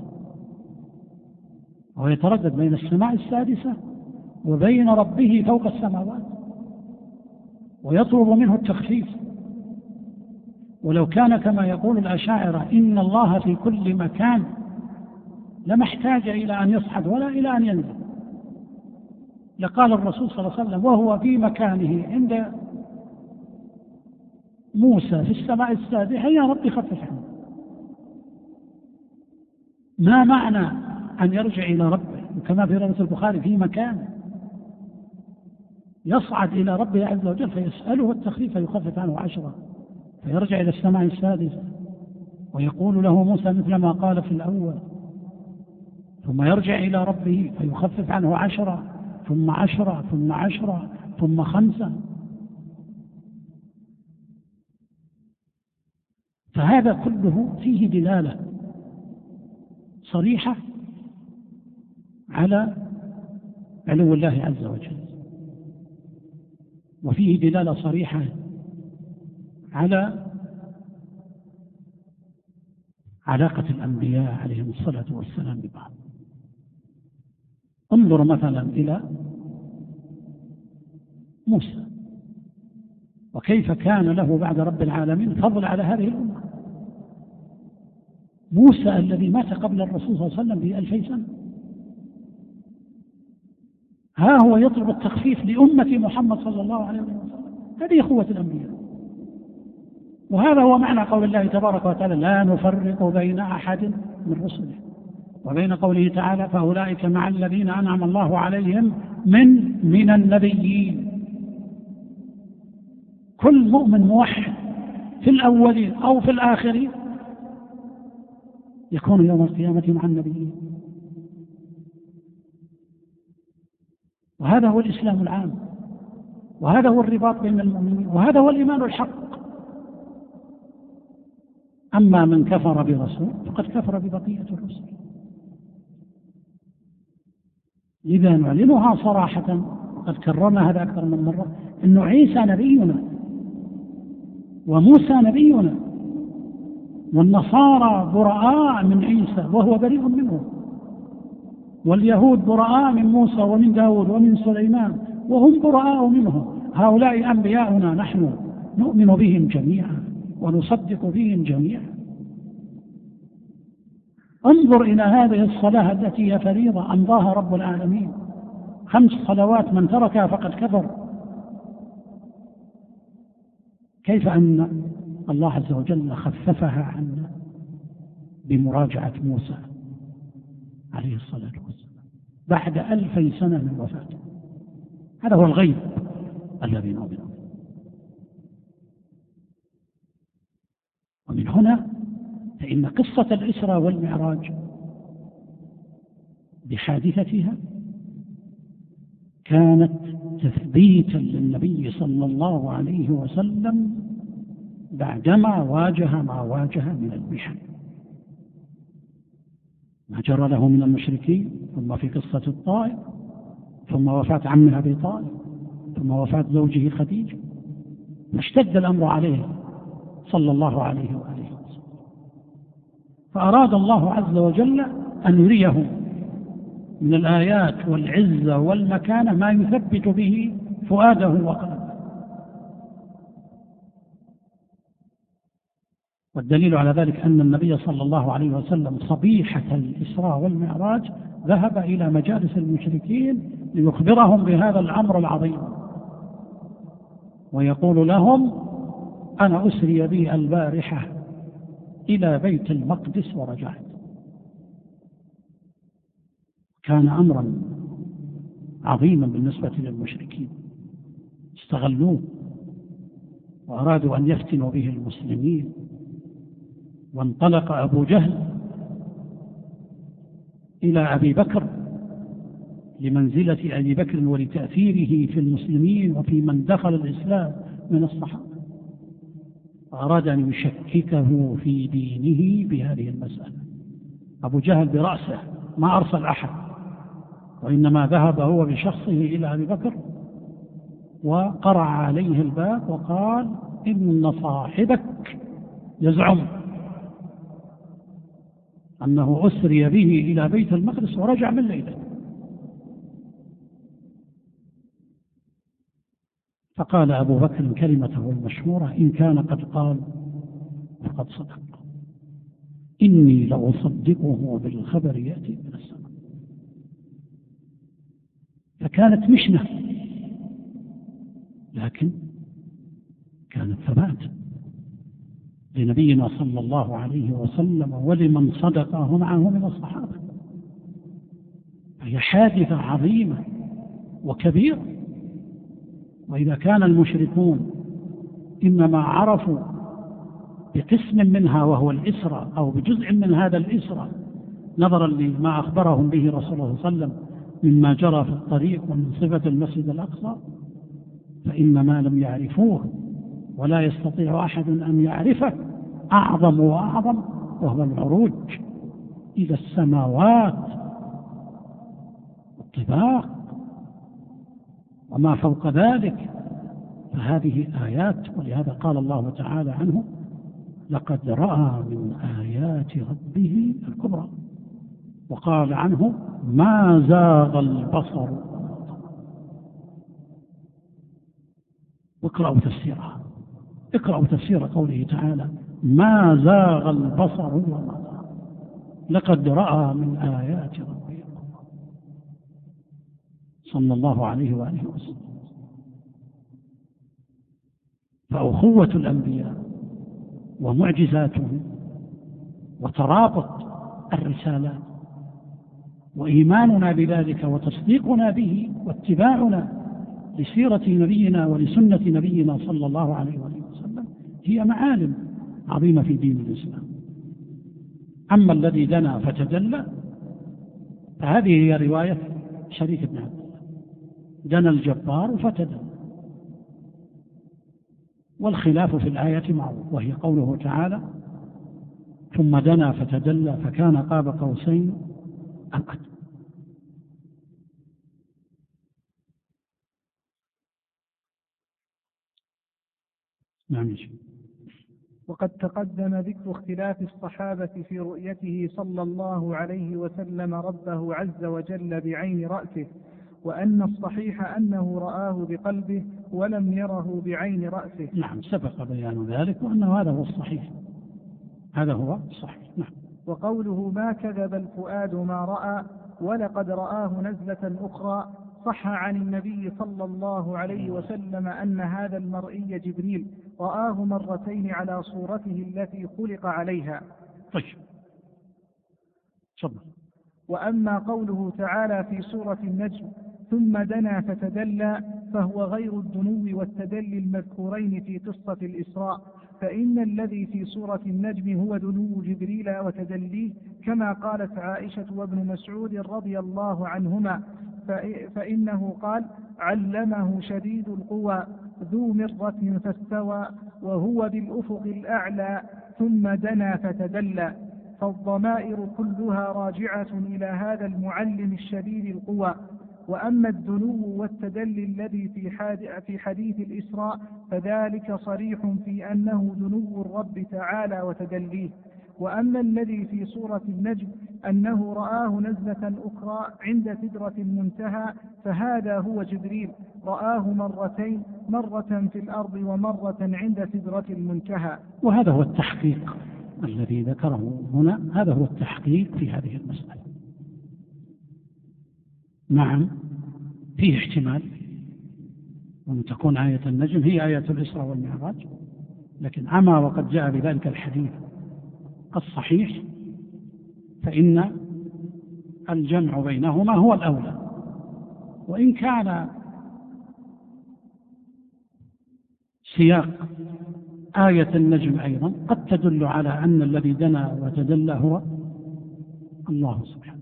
وهو يتردد بين السماء السادسة وبين ربه فوق السماوات، ويطلب منه التخفيف. ولو كان كما يقول الأشاعرة إن الله في كل مكان لما احتاج إلى أن يصعد ولا إلى أن ينزل، لقال الرسول صلى الله عليه وسلم وهو في مكانه عند موسى في السماء السادسة: يا رب خفف عنه. ما معنى أن يرجع إلى ربه؟ كما في رواية البخاري: في مكان يصعد إلى ربه عز وجل فيسأله التخفيف فيخفف عنه 10، فيرجع إلى السماء السادسة ويقول له موسى مثل ما قال في الأول، ثم يرجع إلى ربه فيخفف عنه 10، ثم 10، ثم 10، ثم 5. فهذا كله فيه دلالة صريحة على علو الله عز وجل، وفيه دلالة صريحة على علاقة الأنبياء عليهم الصلاة والسلام ببعض. انظر مثلا إلى موسى وكيف كان له بعد رب العالمين فضل على هذه الأمة. موسى الذي مات قبل الرسول صلى الله عليه وسلم ب2000 سنة، ها هو يطلب التخفيف لأمة محمد صلى الله عليه وسلم. هذه أخوة الأنبياء، وهذا هو معنى قول الله تبارك وتعالى: لا نفرق بين أحد من رسله، وبين قوله تعالى: فأولئك مع الذين أنعم الله عليهم من النبيين. كل مؤمن موحد في الأولين أو في الآخرين يكون يوم القيامة مع النبيين. وهذا هو الإسلام العام، وهذا هو الرباط بين المؤمنين، وهذا هو الإيمان الحق. أما من كفر برسول فقد كفر ببقية الرسل. لذا نعلنها صراحة، قد كررنا هذا أكثر من مرة، أن عيسى نبينا وموسى نبينا، والنصارى براء من عيسى وهو بريء منهم، واليهود براء من موسى ومن داود ومن سليمان وهم براء منهم. هؤلاء أنبياؤنا، نحن نؤمن بهم جميعا ونصدق بهم جميعا. انظر إلى هذه الصلاة التي هي فريضة أمضاها رب العالمين، 5 صلوات من تركها فقد كفر. كيف أن الله عز وجل خففها عنا بمراجعة موسى عليه الصلاة والسلام بعد 2000 سنة من وفاته. هذا هو الغيب الذي نؤمن به. ومن هنا فإن قصة الإسراء والمعراج بحادثتها كانت تثبيتا للنبي صلى الله عليه وسلم بعدما واجه ما واجه من المحن، ما جرى له من المشركين، ثم في قصة الطائف، ثم وفاة عمه أبي طالب، ثم وفاة زوجه خديجة، فاشتد الأمر عليه صلى الله عليه وآله وسلم. فأراد الله عز وجل أن يريه من الآيات والعزة والمكانة ما يثبت به فؤاده وقلبه. والدليل على ذلك أن النبي صلى الله عليه وسلم صبيحة الإسراء والمعراج ذهب إلى مجالس المشركين ليخبرهم بهذا الأمر العظيم، ويقول لهم أنا أسري بي البارحة إلى بيت المقدس ورجعت. كان أمرا عظيما بالنسبة للمشركين، استغلوه وأرادوا أن يفتنوا به المسلمين. وانطلق أبو جهل إلى أبي بكر لمنزلة أبي بكر ولتأثيره في المسلمين وفي من دخل الإسلام من الصحابة، وأراد أن يشككه في دينه بهذه المسألة. أبو جهل برأسه ما أرسل أحد، وإنما ذهب هو بشخصه إلى أبي بكر وقرع عليه الباب وقال إن صاحبك يزعم أنه أسري به إلى بيت المقدس ورجع من ليلة. فقال أبو بكر كلمته المشهورة إن كان قد قال فقد صدق، إني لأصدقه بالخبر يأتي من السماء. فكانت مشنة، لكن كانت ثبات لنبينا صلى الله عليه وسلم ولمن صدقه معه من الصحابة. فهي حادثة عظيمة وكبيرة. وإذا كان المشركون إنما عرفوا بقسم منها وهو الإسرى أو بجزء من هذا الإسرى نظرا لما أخبرهم به رسول الله صلى الله عليه وسلم مما جرى في الطريق ومن صفة المسجد الأقصى، فإن ما لم يعرفوه ولا يستطيع أحد أن يعرفه أعظم وأعظم، وهو العروج إلى السماوات والطباق وما فوق ذلك. فهذه آيات، ولهذا قال الله تعالى عنه لقد رأى من آيات ربه الكبرى، وقال عنه ما زاغ البصر. واقرأوا تفسيرها، اقرأوا تفسير قوله تعالى ما زاغ البصر وما زاغ، لقد رأى من آيات ربه الكبرى، صلى الله عليه وآله وسلم. فأخوة الأنبياء ومعجزاتهم وترابط الرسالات وإيماننا بذلك وتصديقنا به واتباعنا لسيرة نبينا ولسنة نبينا صلى الله عليه وسلم هي معالم عظيمة في دين الإسلام. أما الذي دنا فتدلى فهذه هي رواية شريك بن عبد الله، دنا الجبار فتدلى. والخلاف في الآية معروف، وهي قوله تعالى ثم دنا فتدلى فكان قاب قوسين أو أدنى. نعم. وقد تقدم ذكر اختلاف الصحابة في رؤيته صلى الله عليه وسلم ربه عز وجل بعين رأسه، وأن الصحيح أنه رآه بقلبه ولم يره بعين رأسه. نعم، سبق بيان ذلك وأنه هذا هو الصحيح، هذا هو الصحيح. نعم. وقوله ما كذب الفؤاد ما رأى ولقد رآه نزلة أخرى، صح عن النبي صلى الله عليه وسلم أن هذا المرئي جبريل رآه مرتين على صورته التي خلق عليها. طيب. صبر. وأما قوله تعالى في سورة النجم ثم دنا فتدلى فهو غير الدنو والتدلي المذكورين في قصة الإسراء، فإن الذي في سورة النجم هو دنو جبريل وتدليه، كما قالت عائشة وابن مسعود رضي الله عنهما، فإنه قال علمه شديد القوى ذو مرة فاستوى وهو بالأفق الأعلى ثم دنا فتدلى. فالضمائر كلها راجعة إلى هذا المعلم الشديد القوى. وأما الدنو والتدلي الذي في حديث الإسراء فذلك صريح في أنه دنو الرب تعالى وتدليه. وأما الذي في سورة النجم أنه رآه نزلة أخرى عند سدرة المنتهى فهذا هو جبريل رآه مرتين، مرة في الأرض ومرة عند سدرة المنتهى. وهذا هو التحقيق الذي ذكره هنا، هذا هو التحقيق في هذه المسألة. نعم، فيه احتمال وأن تكون آية النجم هي آية الإسراء والمعراج، لكن أما وقد جاء بذلك الحديث الصحيح فإن الجمع بينهما هو الأولى. وإن كان سياق آية النجم أيضا قد تدل على أن الذي دنا وتدلى هو الله سبحانه،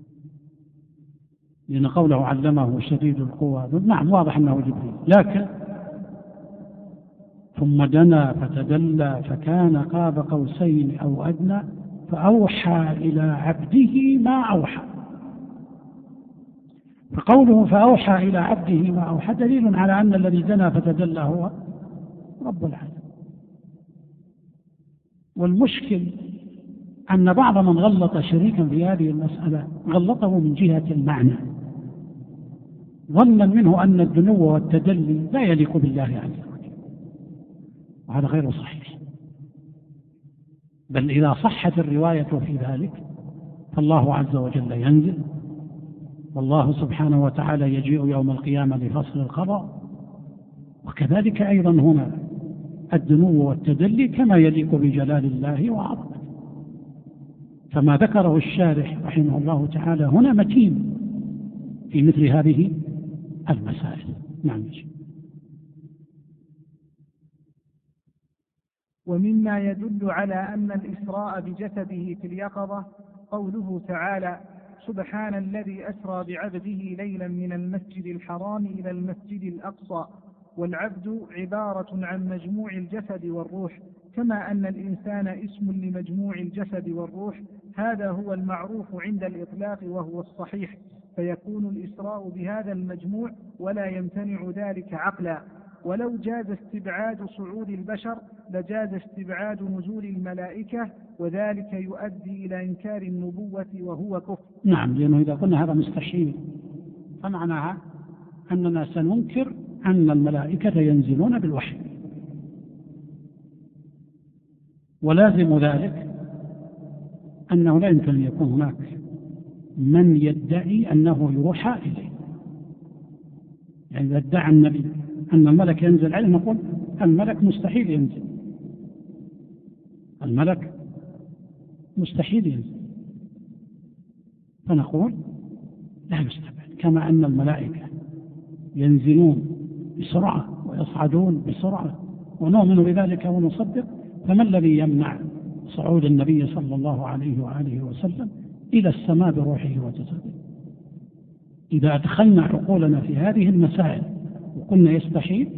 لأن قوله علمه شديد القوى، نعم واضح أنه جبريل، لكن ثم دنا فتدلى فكان قاب قوسين أو أدنى فأوحى إلى عبده ما أوحى. فقوله فأوحى إلى عبده ما أوحى دليل على أن الذي دنا فتدلى هو رب العالمين. والمشكل أن بعض من غلط شريكا في هذه المسألة غلطه من جهة المعنى، ظنا منه أن الدنو والتدلي لا يليق بالله عز وجل، وهذا غير صحيح. بل إذا صحت الرواية في ذلك فالله عز وجل ينزل، والله سبحانه وتعالى يجيء يوم القيامة لفصل القضاء، وكذلك أيضا هنا الدنو والتدلي كما يليق بجلال الله وعظمته. فما ذكره الشارح رحمه الله تعالى هنا متين في مثل هذه المسائل. نعم. ومما يدل على أن الإسراء بجسده في اليقظة قوله تعالى سبحان الذي أسرى بعبده ليلا من المسجد الحرام إلى المسجد الأقصى، والعبد عبارة عن مجموع الجسد والروح، كما أن الإنسان اسم لمجموع الجسد والروح، هذا هو المعروف عند الإطلاق وهو الصحيح، فيكون الإسراء بهذا المجموع ولا يمتنع ذلك عقلا. ولو جاز استبعاد صعود البشر لجاز استبعاد نزول الملائكة، وذلك يؤدي إلى إنكار النبوة وهو كفر. نعم، لأنه إذا قلنا هذا مستحيل فمعناها أننا سننكر أن الملائكة ينزلون بالوحي، ولازم ذلك أنه لا يمكن أن يكون هناك من يدعي أنه يوحى إليه. يعني إذا ادعى النبي أن الملك ينزل عليه نقول الملك مستحيل ينزل، الملك مستحيل ينزل، فنقول لا يستبعد. كما أن الملائكة ينزلون بسرعة ويصعدون بسرعة ونؤمن بذلك ونصدق، فما الذي يمنع صعود النبي صلى الله عليه وآله وسلم إلى السماء بروحه وجسده؟ إذا أدخلنا عقولنا في هذه المسائل وقلنا يستحيل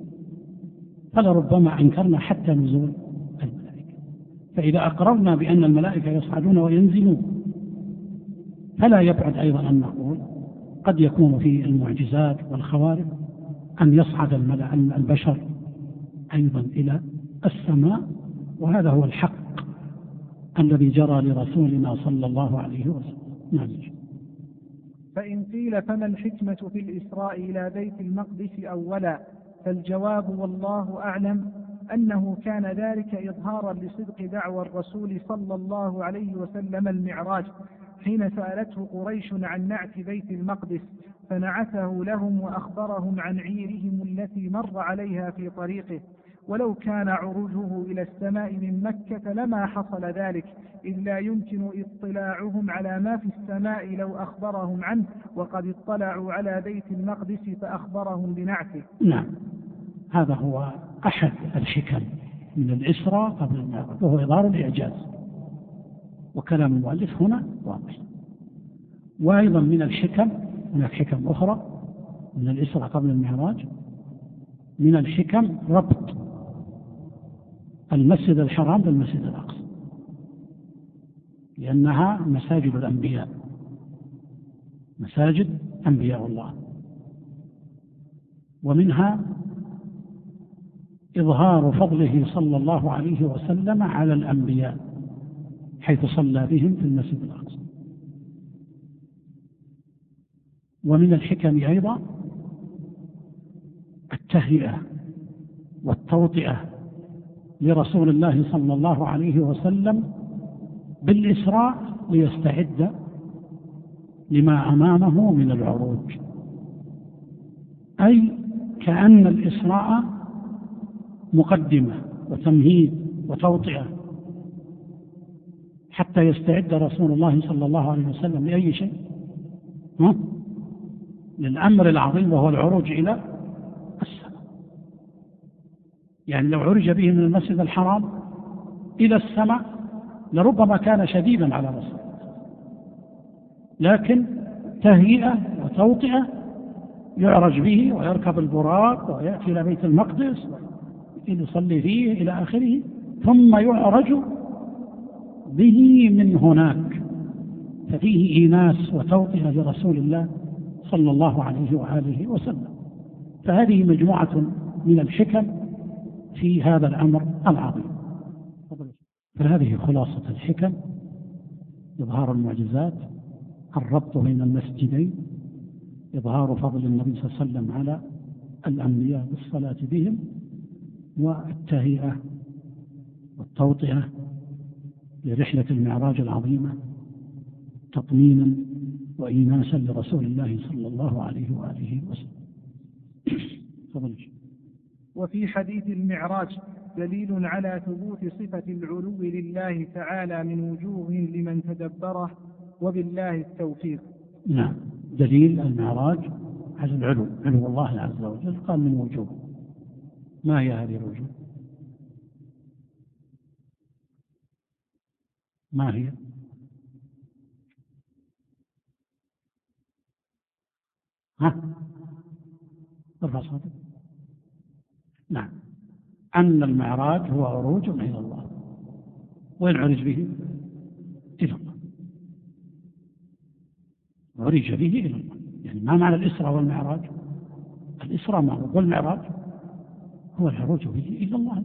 فلربما أنكرنا حتى نزول الملائكة. فإذا أقررنا بأن الملائكة يصعدون وينزلون فلا يبعد أيضا أن نقول قد يكون في المعجزات والخوارق أن يصعد البشر أيضا إلى السماء، وهذا هو الحق الذي جرى لرسولنا صلى الله عليه وسلم. نعم. فإن قيل فما الحكمة في الإسراء إلى بيت المقدس أولا، فالجواب والله أعلم أنه كان ذلك إظهارا لصدق دعوى الرسول صلى الله عليه وسلم المعراج، حين سألته قريش عن نعت بيت المقدس فنعته لهم وأخبرهم عن عيرهم التي مر عليها في طريقه، ولو كان عروجه إلى السماء من مكة لما حصل ذلك، إذ لا يمكن اطلاعهم على ما في السماء لو أخبرهم عنه، وقد اطلعوا على بيت المقدس فأخبرهم بنعته. نعم، هذا هو أحد الحكم من الإسراء قبل المعراج، وهو إظهار الإعجاز، وكلام المؤلف هنا واضح. وأيضا من الحكم، هناك حكم أخرى من الإسراء قبل المعراج، من الحكم ربط المسجد الحرام بالمسجد الأقصى، لأنها مساجد الأنبياء، مساجد أنبياء الله، ومنها إظهار فضله صلى الله عليه وسلم على الأنبياء حيث صلى بهم في المسجد الأقصى. ومن الحكم أيضا التهيئة والتوطئة لرسول الله صلى الله عليه وسلم بالإسراء ليستعد لما أمامه من العروج، أي كأن الإسراء مقدمة وتمهيد وتوطئة حتى يستعد رسول الله صلى الله عليه وسلم لأي شيء؟ للأمر العظيم وهو العروج إلى السماء. يعني لو عرج به من المسجد الحرام إلى السماء لربما كان شديدا على رسول، لكن تهيئة وتوطئة، يعرج به ويركب البراق ويأتي إلى بيت المقدس يصلي فيه إلى آخره، ثم يعرج به من هناك، ففيه إيناس وتوطئة لرسول الله صلى الله عليه وآله وسلم. فهذه مجموعة من الحكم في هذا الأمر العظيم. فهذه خلاصة الحكم: إظهار المعجزات، الربط بين المسجدين، إظهار فضل النبي صلى الله عليه وسلم على الأنبياء بالصلاة بهم، والتهيئة والتوطئة لرحلة المعراج العظيمة تطمينا وإيناسا لرسول الله صلى الله عليه وآله وسلم. وفي حديث المعراج دليل على ثبوت صفة العلو لله تعالى من وجوه لمن تدبره، وبالله التوفيق. نعم، دليل المعراج على العلو، علو الله عز وجل. قال من وجوه. ما هي هذه الوجوه؟ ما هي؟ ارفع صوتك. نعم، أن المعراج هو عروج إلى الله. وين عرج به؟ إلى الله. عرج به إلى الله. يعني ما معنى الإسراء والمعراج؟ الإسراء معروف، والمعراج هو العروج به إلى الله.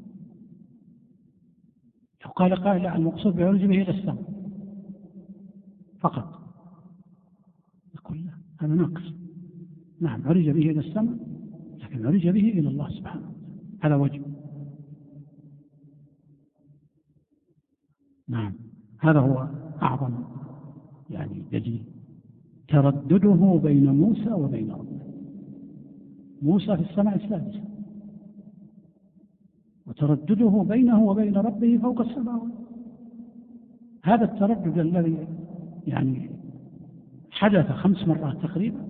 لو قال قائل لا، المقصود بعرج به إلى السماء فقط، يقول لا، هذا ناقص. نعم، عرج به إلى السماء، لكن عرج به إلى الله سبحانه. هذا وجه. نعم، هذا هو أعظم يعني دليل. تردده بين موسى وبين ربه. موسى في السماء السادسة، وتردده بينه وبين ربه فوق السماوات. هذا التردد الذي يعني حدث 5 مرات تقريبا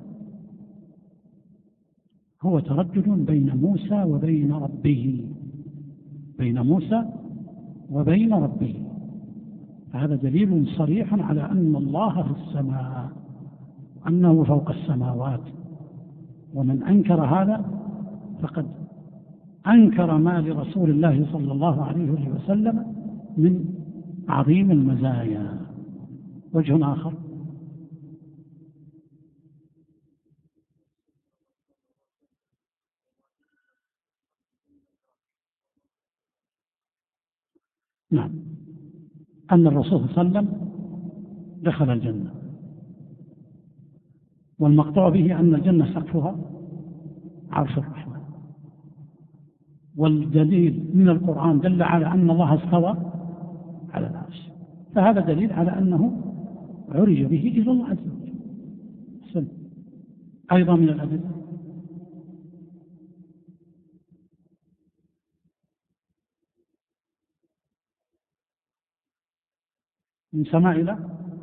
هو تردد بين موسى وبين ربه، بين موسى وبين ربه. فهذا دليل صريح على أن الله في السماء، أنه فوق السماوات. ومن أنكر هذا فقد أنكر ما لرسول الله صلى الله عليه وسلم من عظيم المزايا. وجه آخر: نعم، أن الرسول صلى الله عليه وسلم دخل الجنة، والمقطوع به أن الجنة سقفها عرش الرحمن. والدليل من القرآن دل على أن الله استوى على العرش، فهذا دليل على أنه عرج به إلى الله عز وجل. أيضا من الأدلة من سماء إلى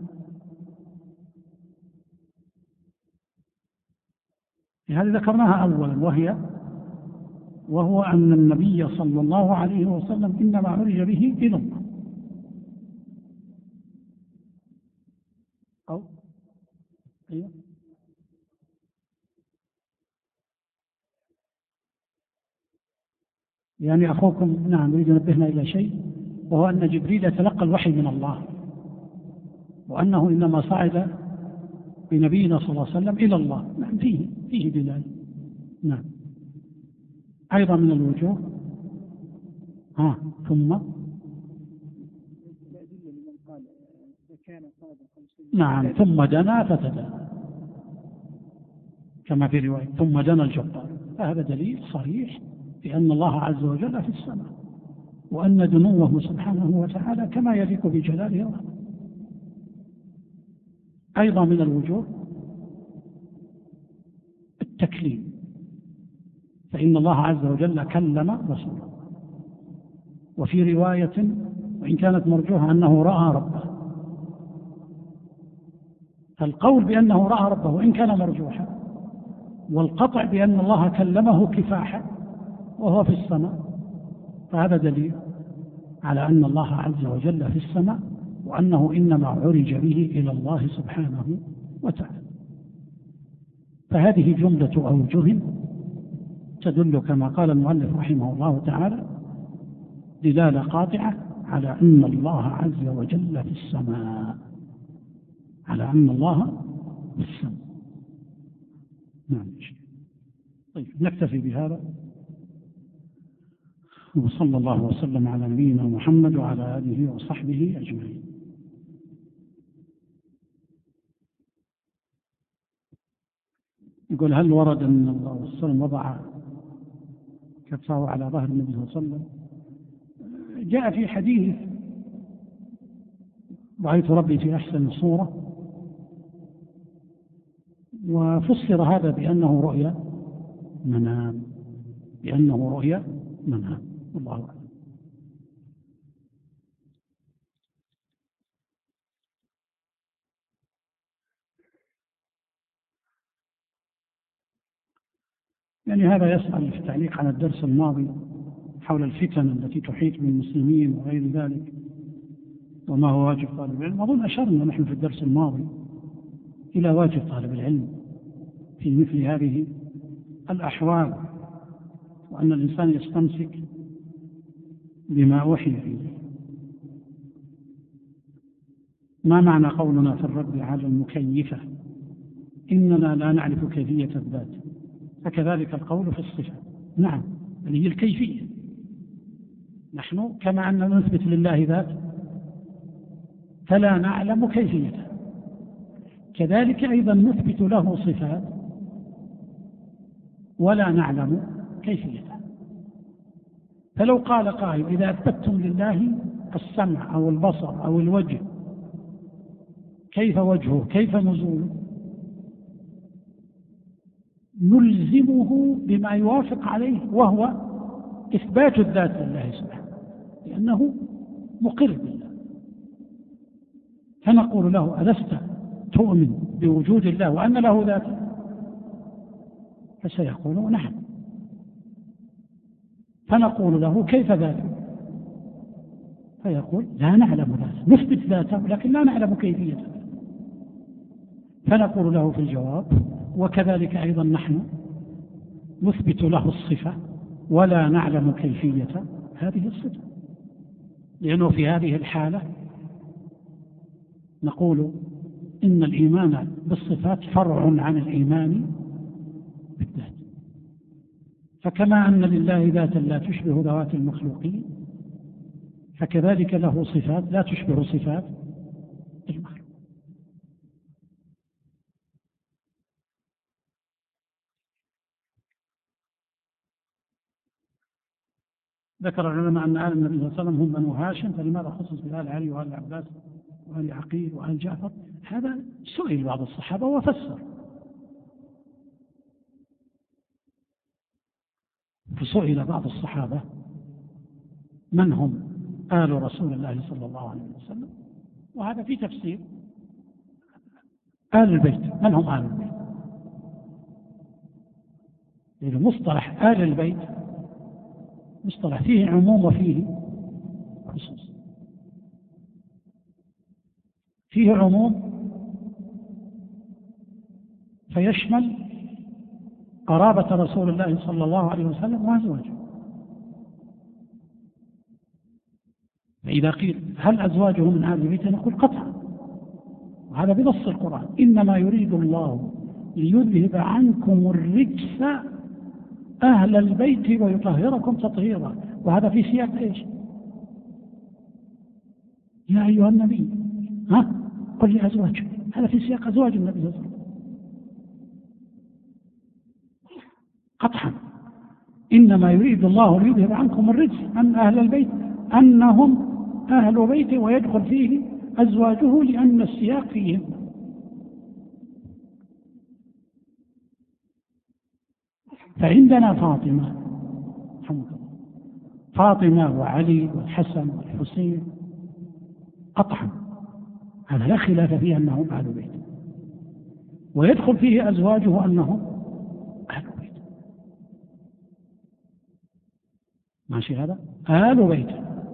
هذه ذكرناها أولا، وهو أن النبي صلى الله عليه وسلم إنما عرج به إلى الله. أيوه، يعني أخوكم نعم يريد نبهنا إلى شيء، وهو أن جبريل يتلقى الوحي من الله، وأنه إنما صعد بنبينا صلى الله عليه وسلم إلى الله. نعم، فيه دلالة. نعم، أيضا من الوجوه. ثم نعم، ثم دنا فتدلى، كما في رواية ثم دنا الجبار. فهذا دليل صريح بأن الله عز وجل في السماء، وأن دنوه سبحانه وتعالى كما يليق بجلاله ورحمته. أيضا من الوجوه التكليم، فإن الله عز وجل كلم رسوله. وفي رواية وإن كانت مرجوحة أنه رأى ربه. القول بأنه رأى ربه وإن كان مرجوحا، والقطع بأن الله كلمه كفاحا وهو في السماء، فهذا دليل على أن الله عز وجل في السماء، وأنه إنما عرج به إلى الله سبحانه وتعالى. فهذه جملة أوجه تدل كما قال المؤلف رحمه الله تعالى دلالة قاطعة على أن الله عز وجل في السماء، على أن الله في السماء. نعم. طيب نكتفي بهذا، وصلى الله وسلم على نبينا محمد وعلى آله وصحبه أجمعين. يقول: هل ورد أن الله صلى الله عليه وسلم وضع كفه على ظهر النبي صلى الله عليه وسلم؟ جاء في حديث: رأيت ربي في أحسن صورة، وفسر هذا بأنه رؤيا منام، بأنه رؤيا منام. الله أعلم. يعني هذا يسأل في التعليق على الدرس الماضي حول الفتن التي تحيط بالمسلمين وغير ذلك، وما هو واجب طالب العلم. أظن أشرنا نحن في الدرس الماضي إلى واجب طالب العلم في مثل هذه الأحوال، وأن الإنسان يستمسك بما أوحي إليه. ما معنى قولنا في الرد على المكيفة إننا لا نعرف كيفية الذات؟ فكذلك القول في الصفة. نعم، هي الكيفية. نحن كما أننا نثبت لله ذات فلا نعلم كيفيته، كذلك أيضا نثبت له صفات ولا نعلم كيفيته. فلو قال قائل: إذا أثبتتم لله السمع أو البصر أو الوجه، كيف وجهه؟ كيف نزوله؟ نلزمه بما يوافق عليه، وهو إثبات الذات لله سبحانه، لأنه مقر بالله. فنقول له: ألست تؤمن بوجود الله وأن له ذات؟ فسيقول: نعم. فنقول له: كيف ذاته؟ فيقول: لا نعلم ذاته، نثبت ذاته لكن لا نعلم كيفيته. فنقول له في الجواب: وكذلك أيضا نحن نثبت له الصفة ولا نعلم كيفية هذه الصفة، لأنه في هذه الحالة نقول إن الإيمان بالصفات فرع عن الإيمان بالذات. فكما أن لله ذاتا لا تشبه ذوات المخلوقين، فكذلك له صفات لا تشبه صفات المخلوق. ذكر العلماء أن آل النبي صلى الله عليه وسلم هم بنو هاشم، فلماذا خصص بآل علي وآل العباس وآل عقيل وآل جعفر؟ هذا سئل بعض الصحابة وفسر. فسئل بعض الصحابة: من هم آل رسول الله صلى الله عليه وسلم؟ وهذا في تفسير آل البيت. من هم آل البيت؟ لأن مصطلح آل البيت مصطلح فيه عموم وفيه خصوص. فيه عموم فيشمل قرابة رسول الله صلى الله عليه وسلم وأزواجه. فإذا قيل: هل أزواجه من آل البيت؟ نقول: قطعا، وهذا بنص القرآن: إنما يريد الله ليذهب عنكم الرجس أهل البيت ويطهركم تطهيرا. وهذا في سياق إيش؟ يا أيها النبي قل لأزواجك. هذا في سياق أزواج النبي صلى الله عليه وسلم. قطعا: إنما يريد الله ليذهب عنكم الرجس عن أهل البيت، أنهم أهل بيت ويدخل فيه أزواجه لأن السياق فيهم. فعندنا فاطمة، فاطمة وعلي والحسن والحسين قطعا هذا لا خلاف فيه أنهم أهل بيت، ويدخل فيه أزواجه أنهم أهل بيت. ماشي هذا آل بيت،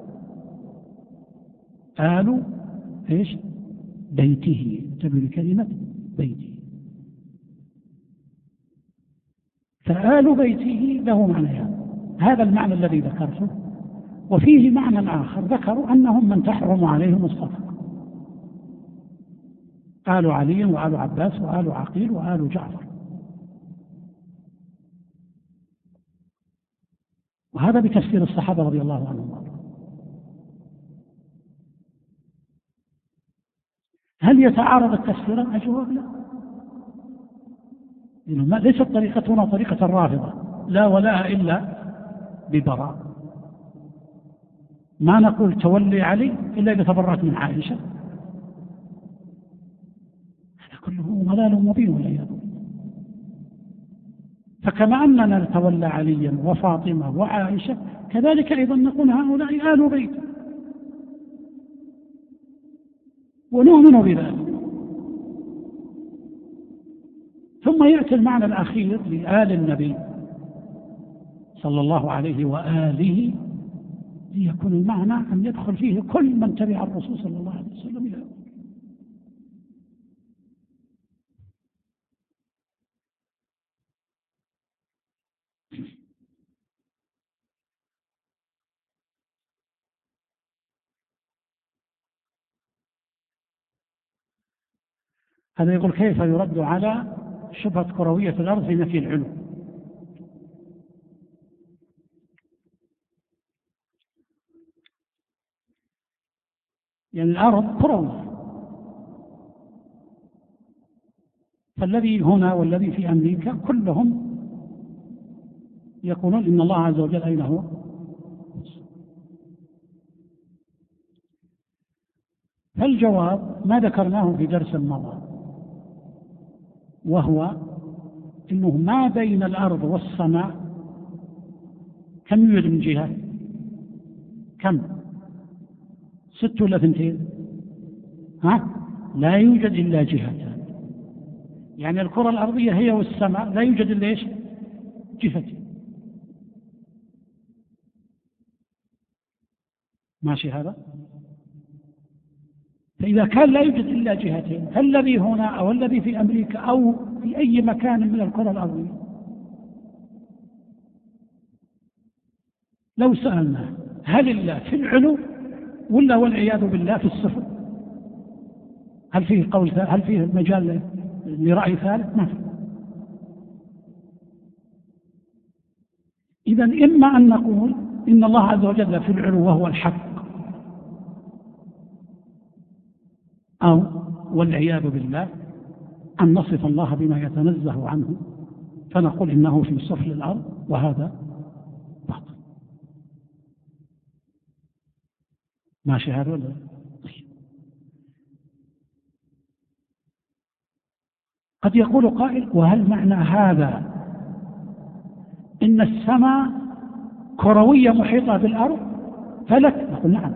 آل إيش؟ بيته، تبني كلمة بيته. فآل بيته له معنيان، هذا المعنى الذي ذكرته، وفيه معنى آخر ذكروا أنهم من تحرم عليهم الصدقة، آل علي وآل عباس وآل عقيل وآل جعفر. وهذا بتفسير الصحابة رضي الله عنهم. هل يتعارض التفسيران؟ الجواب لا، ليست طريقتنا طريقة الرافضة، لا ولاء إلا ببراء. ما نقول تولي علي إلا إذا تبرأت من عائشة، هذا كله ضلال مبين والعياذ بالله. فكما أننا نتولى عليا وفاطمة وعائشة، كذلك أيضا نقول هؤلاء آل بيت، ونؤمن بذلك. ثم يأتي المعنى الأخير لآل النبي صلى الله عليه وآله، ليكون المعنى أن يدخل فيه كل من تبع الرسول صلى الله عليه وسلم إلى أول. هذا يقول كيف يرد على شبهة كروية الأرض في نفي العلو؟ يعني الأرض كروية، فالذي هنا والذي في أمريكا كلهم يقولون إن الله عز وجل أين هو؟ فالجواب ما ذكرناه في درس مضى، وهو إنه ما بين الأرض والسماء كم يوجد من جهة؟ كم؟ 6 ولا 2؟ لا يوجد إلا جهتان، يعني الكرة الأرضية هي والسماء لا يوجد إلا إيش؟ جهتين. ماشي هذا؟ فإذا كان لا يوجد إلا جهتين، فالذي هنا أو الذي في أمريكا أو في أي مكان من الكرة الأرضية، لو سألنا هل الله في العلو ولا والعياذ بالله في الصفر؟ هل فيه قول ثالث؟ هل فيه مجال لرأي ثالث؟ ما في. إذن إما أن نقول إن الله عز وجل في العلو وهو الحق، أو والعياذ بالله أن نصف الله بما يتنزه عنه فنقول إنه في سفل الأرض، وهذا باطل. ماشي هذا ولا؟ قد يقول قائل وهل معنى هذا إن السماء كروية محيطة بالأرض فلك؟ نقول نعم.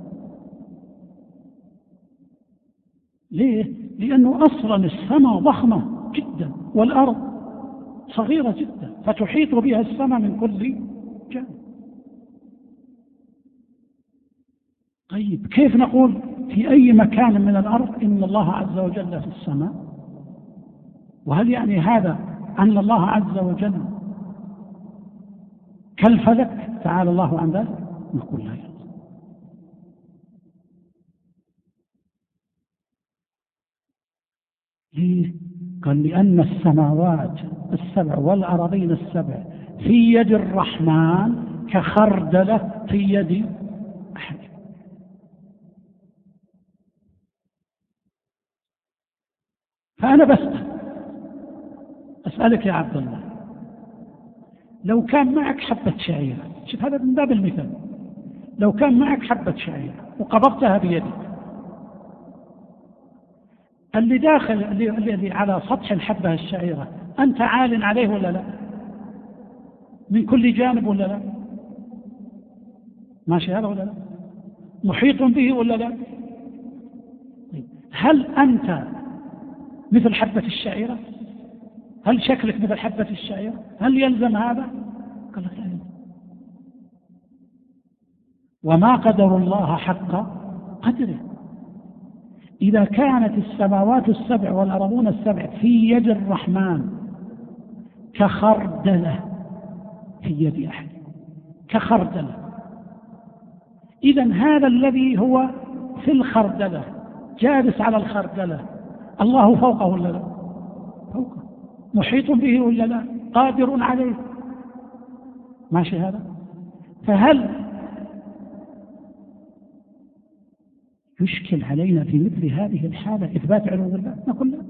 ليه؟ لأنه أصلا السماء ضخمة جدا والأرض صغيرة جدا، فتحيط بها السماء من كل جانب. طيب كيف نقول في أي مكان من الأرض إن الله عز وجل في السماء؟ وهل يعني هذا أن الله عز وجل كالفلك تعالى الله عن ذلك؟ نقول لا يرضى. ليه؟ قال لأن السماوات السبع والأراضين السبع في يد الرحمن كخردلة في يد أحد. فأنا أسألك يا عبد الله، لو كان معك حبة شعيرة، شوف هذا من باب المثال، لو كان معك حبة شعيرة وقبضتها بيدك، اللي داخل اللي على سطح الحبة الشعيرة أنت عال عليه ولا لا؟ من كل جانب ولا لا؟ ماشي هذا ولا لا؟ محيط به ولا لا؟ هل أنت مثل حبة الشعيرة؟ هل شكلك مثل حبة الشعيرة؟ هل يلزم هذا؟ قال لك لا يلزم. وما قدر الله حق قدره. إذا كانت السماوات السبع والأرضون السبع في يد الرحمن كخردلة في يد أحد، كخردلة، إذن هذا الذي هو في الخردلة جالس على الخردلة الله فوقه ولا لا؟ فوقه. محيط به ولا لا؟ قادر عليه. ماشي هذا؟ فهل يشكل علينا في مثل هذه الحالة إثبات علو الله؟ نقول لا.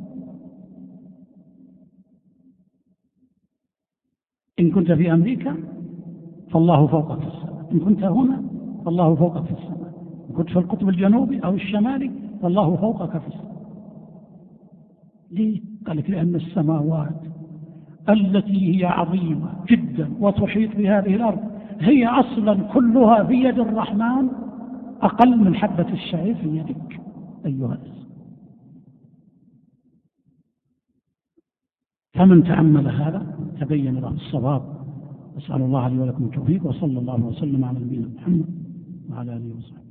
إن كنت في أمريكا فالله فوقك في السماء، إن كنت هنا فالله فوقك في السماء، إن كنت في القطب الجنوبي أو الشمالي فالله فوقك في السماء. ليه؟ قال لك لأن السماوات التي هي عظيمة جدا وتحيط بهذه الأرض هي أصلا كلها في يد الرحمن أقل من حبة الشعير في يدك أيها الإنسان. فمن تأمل هذا تبين له الصواب. أسأل الله لي ولكم التوفيق، وصلى الله وسلم على نبينا محمد وعلى آله وصحبه.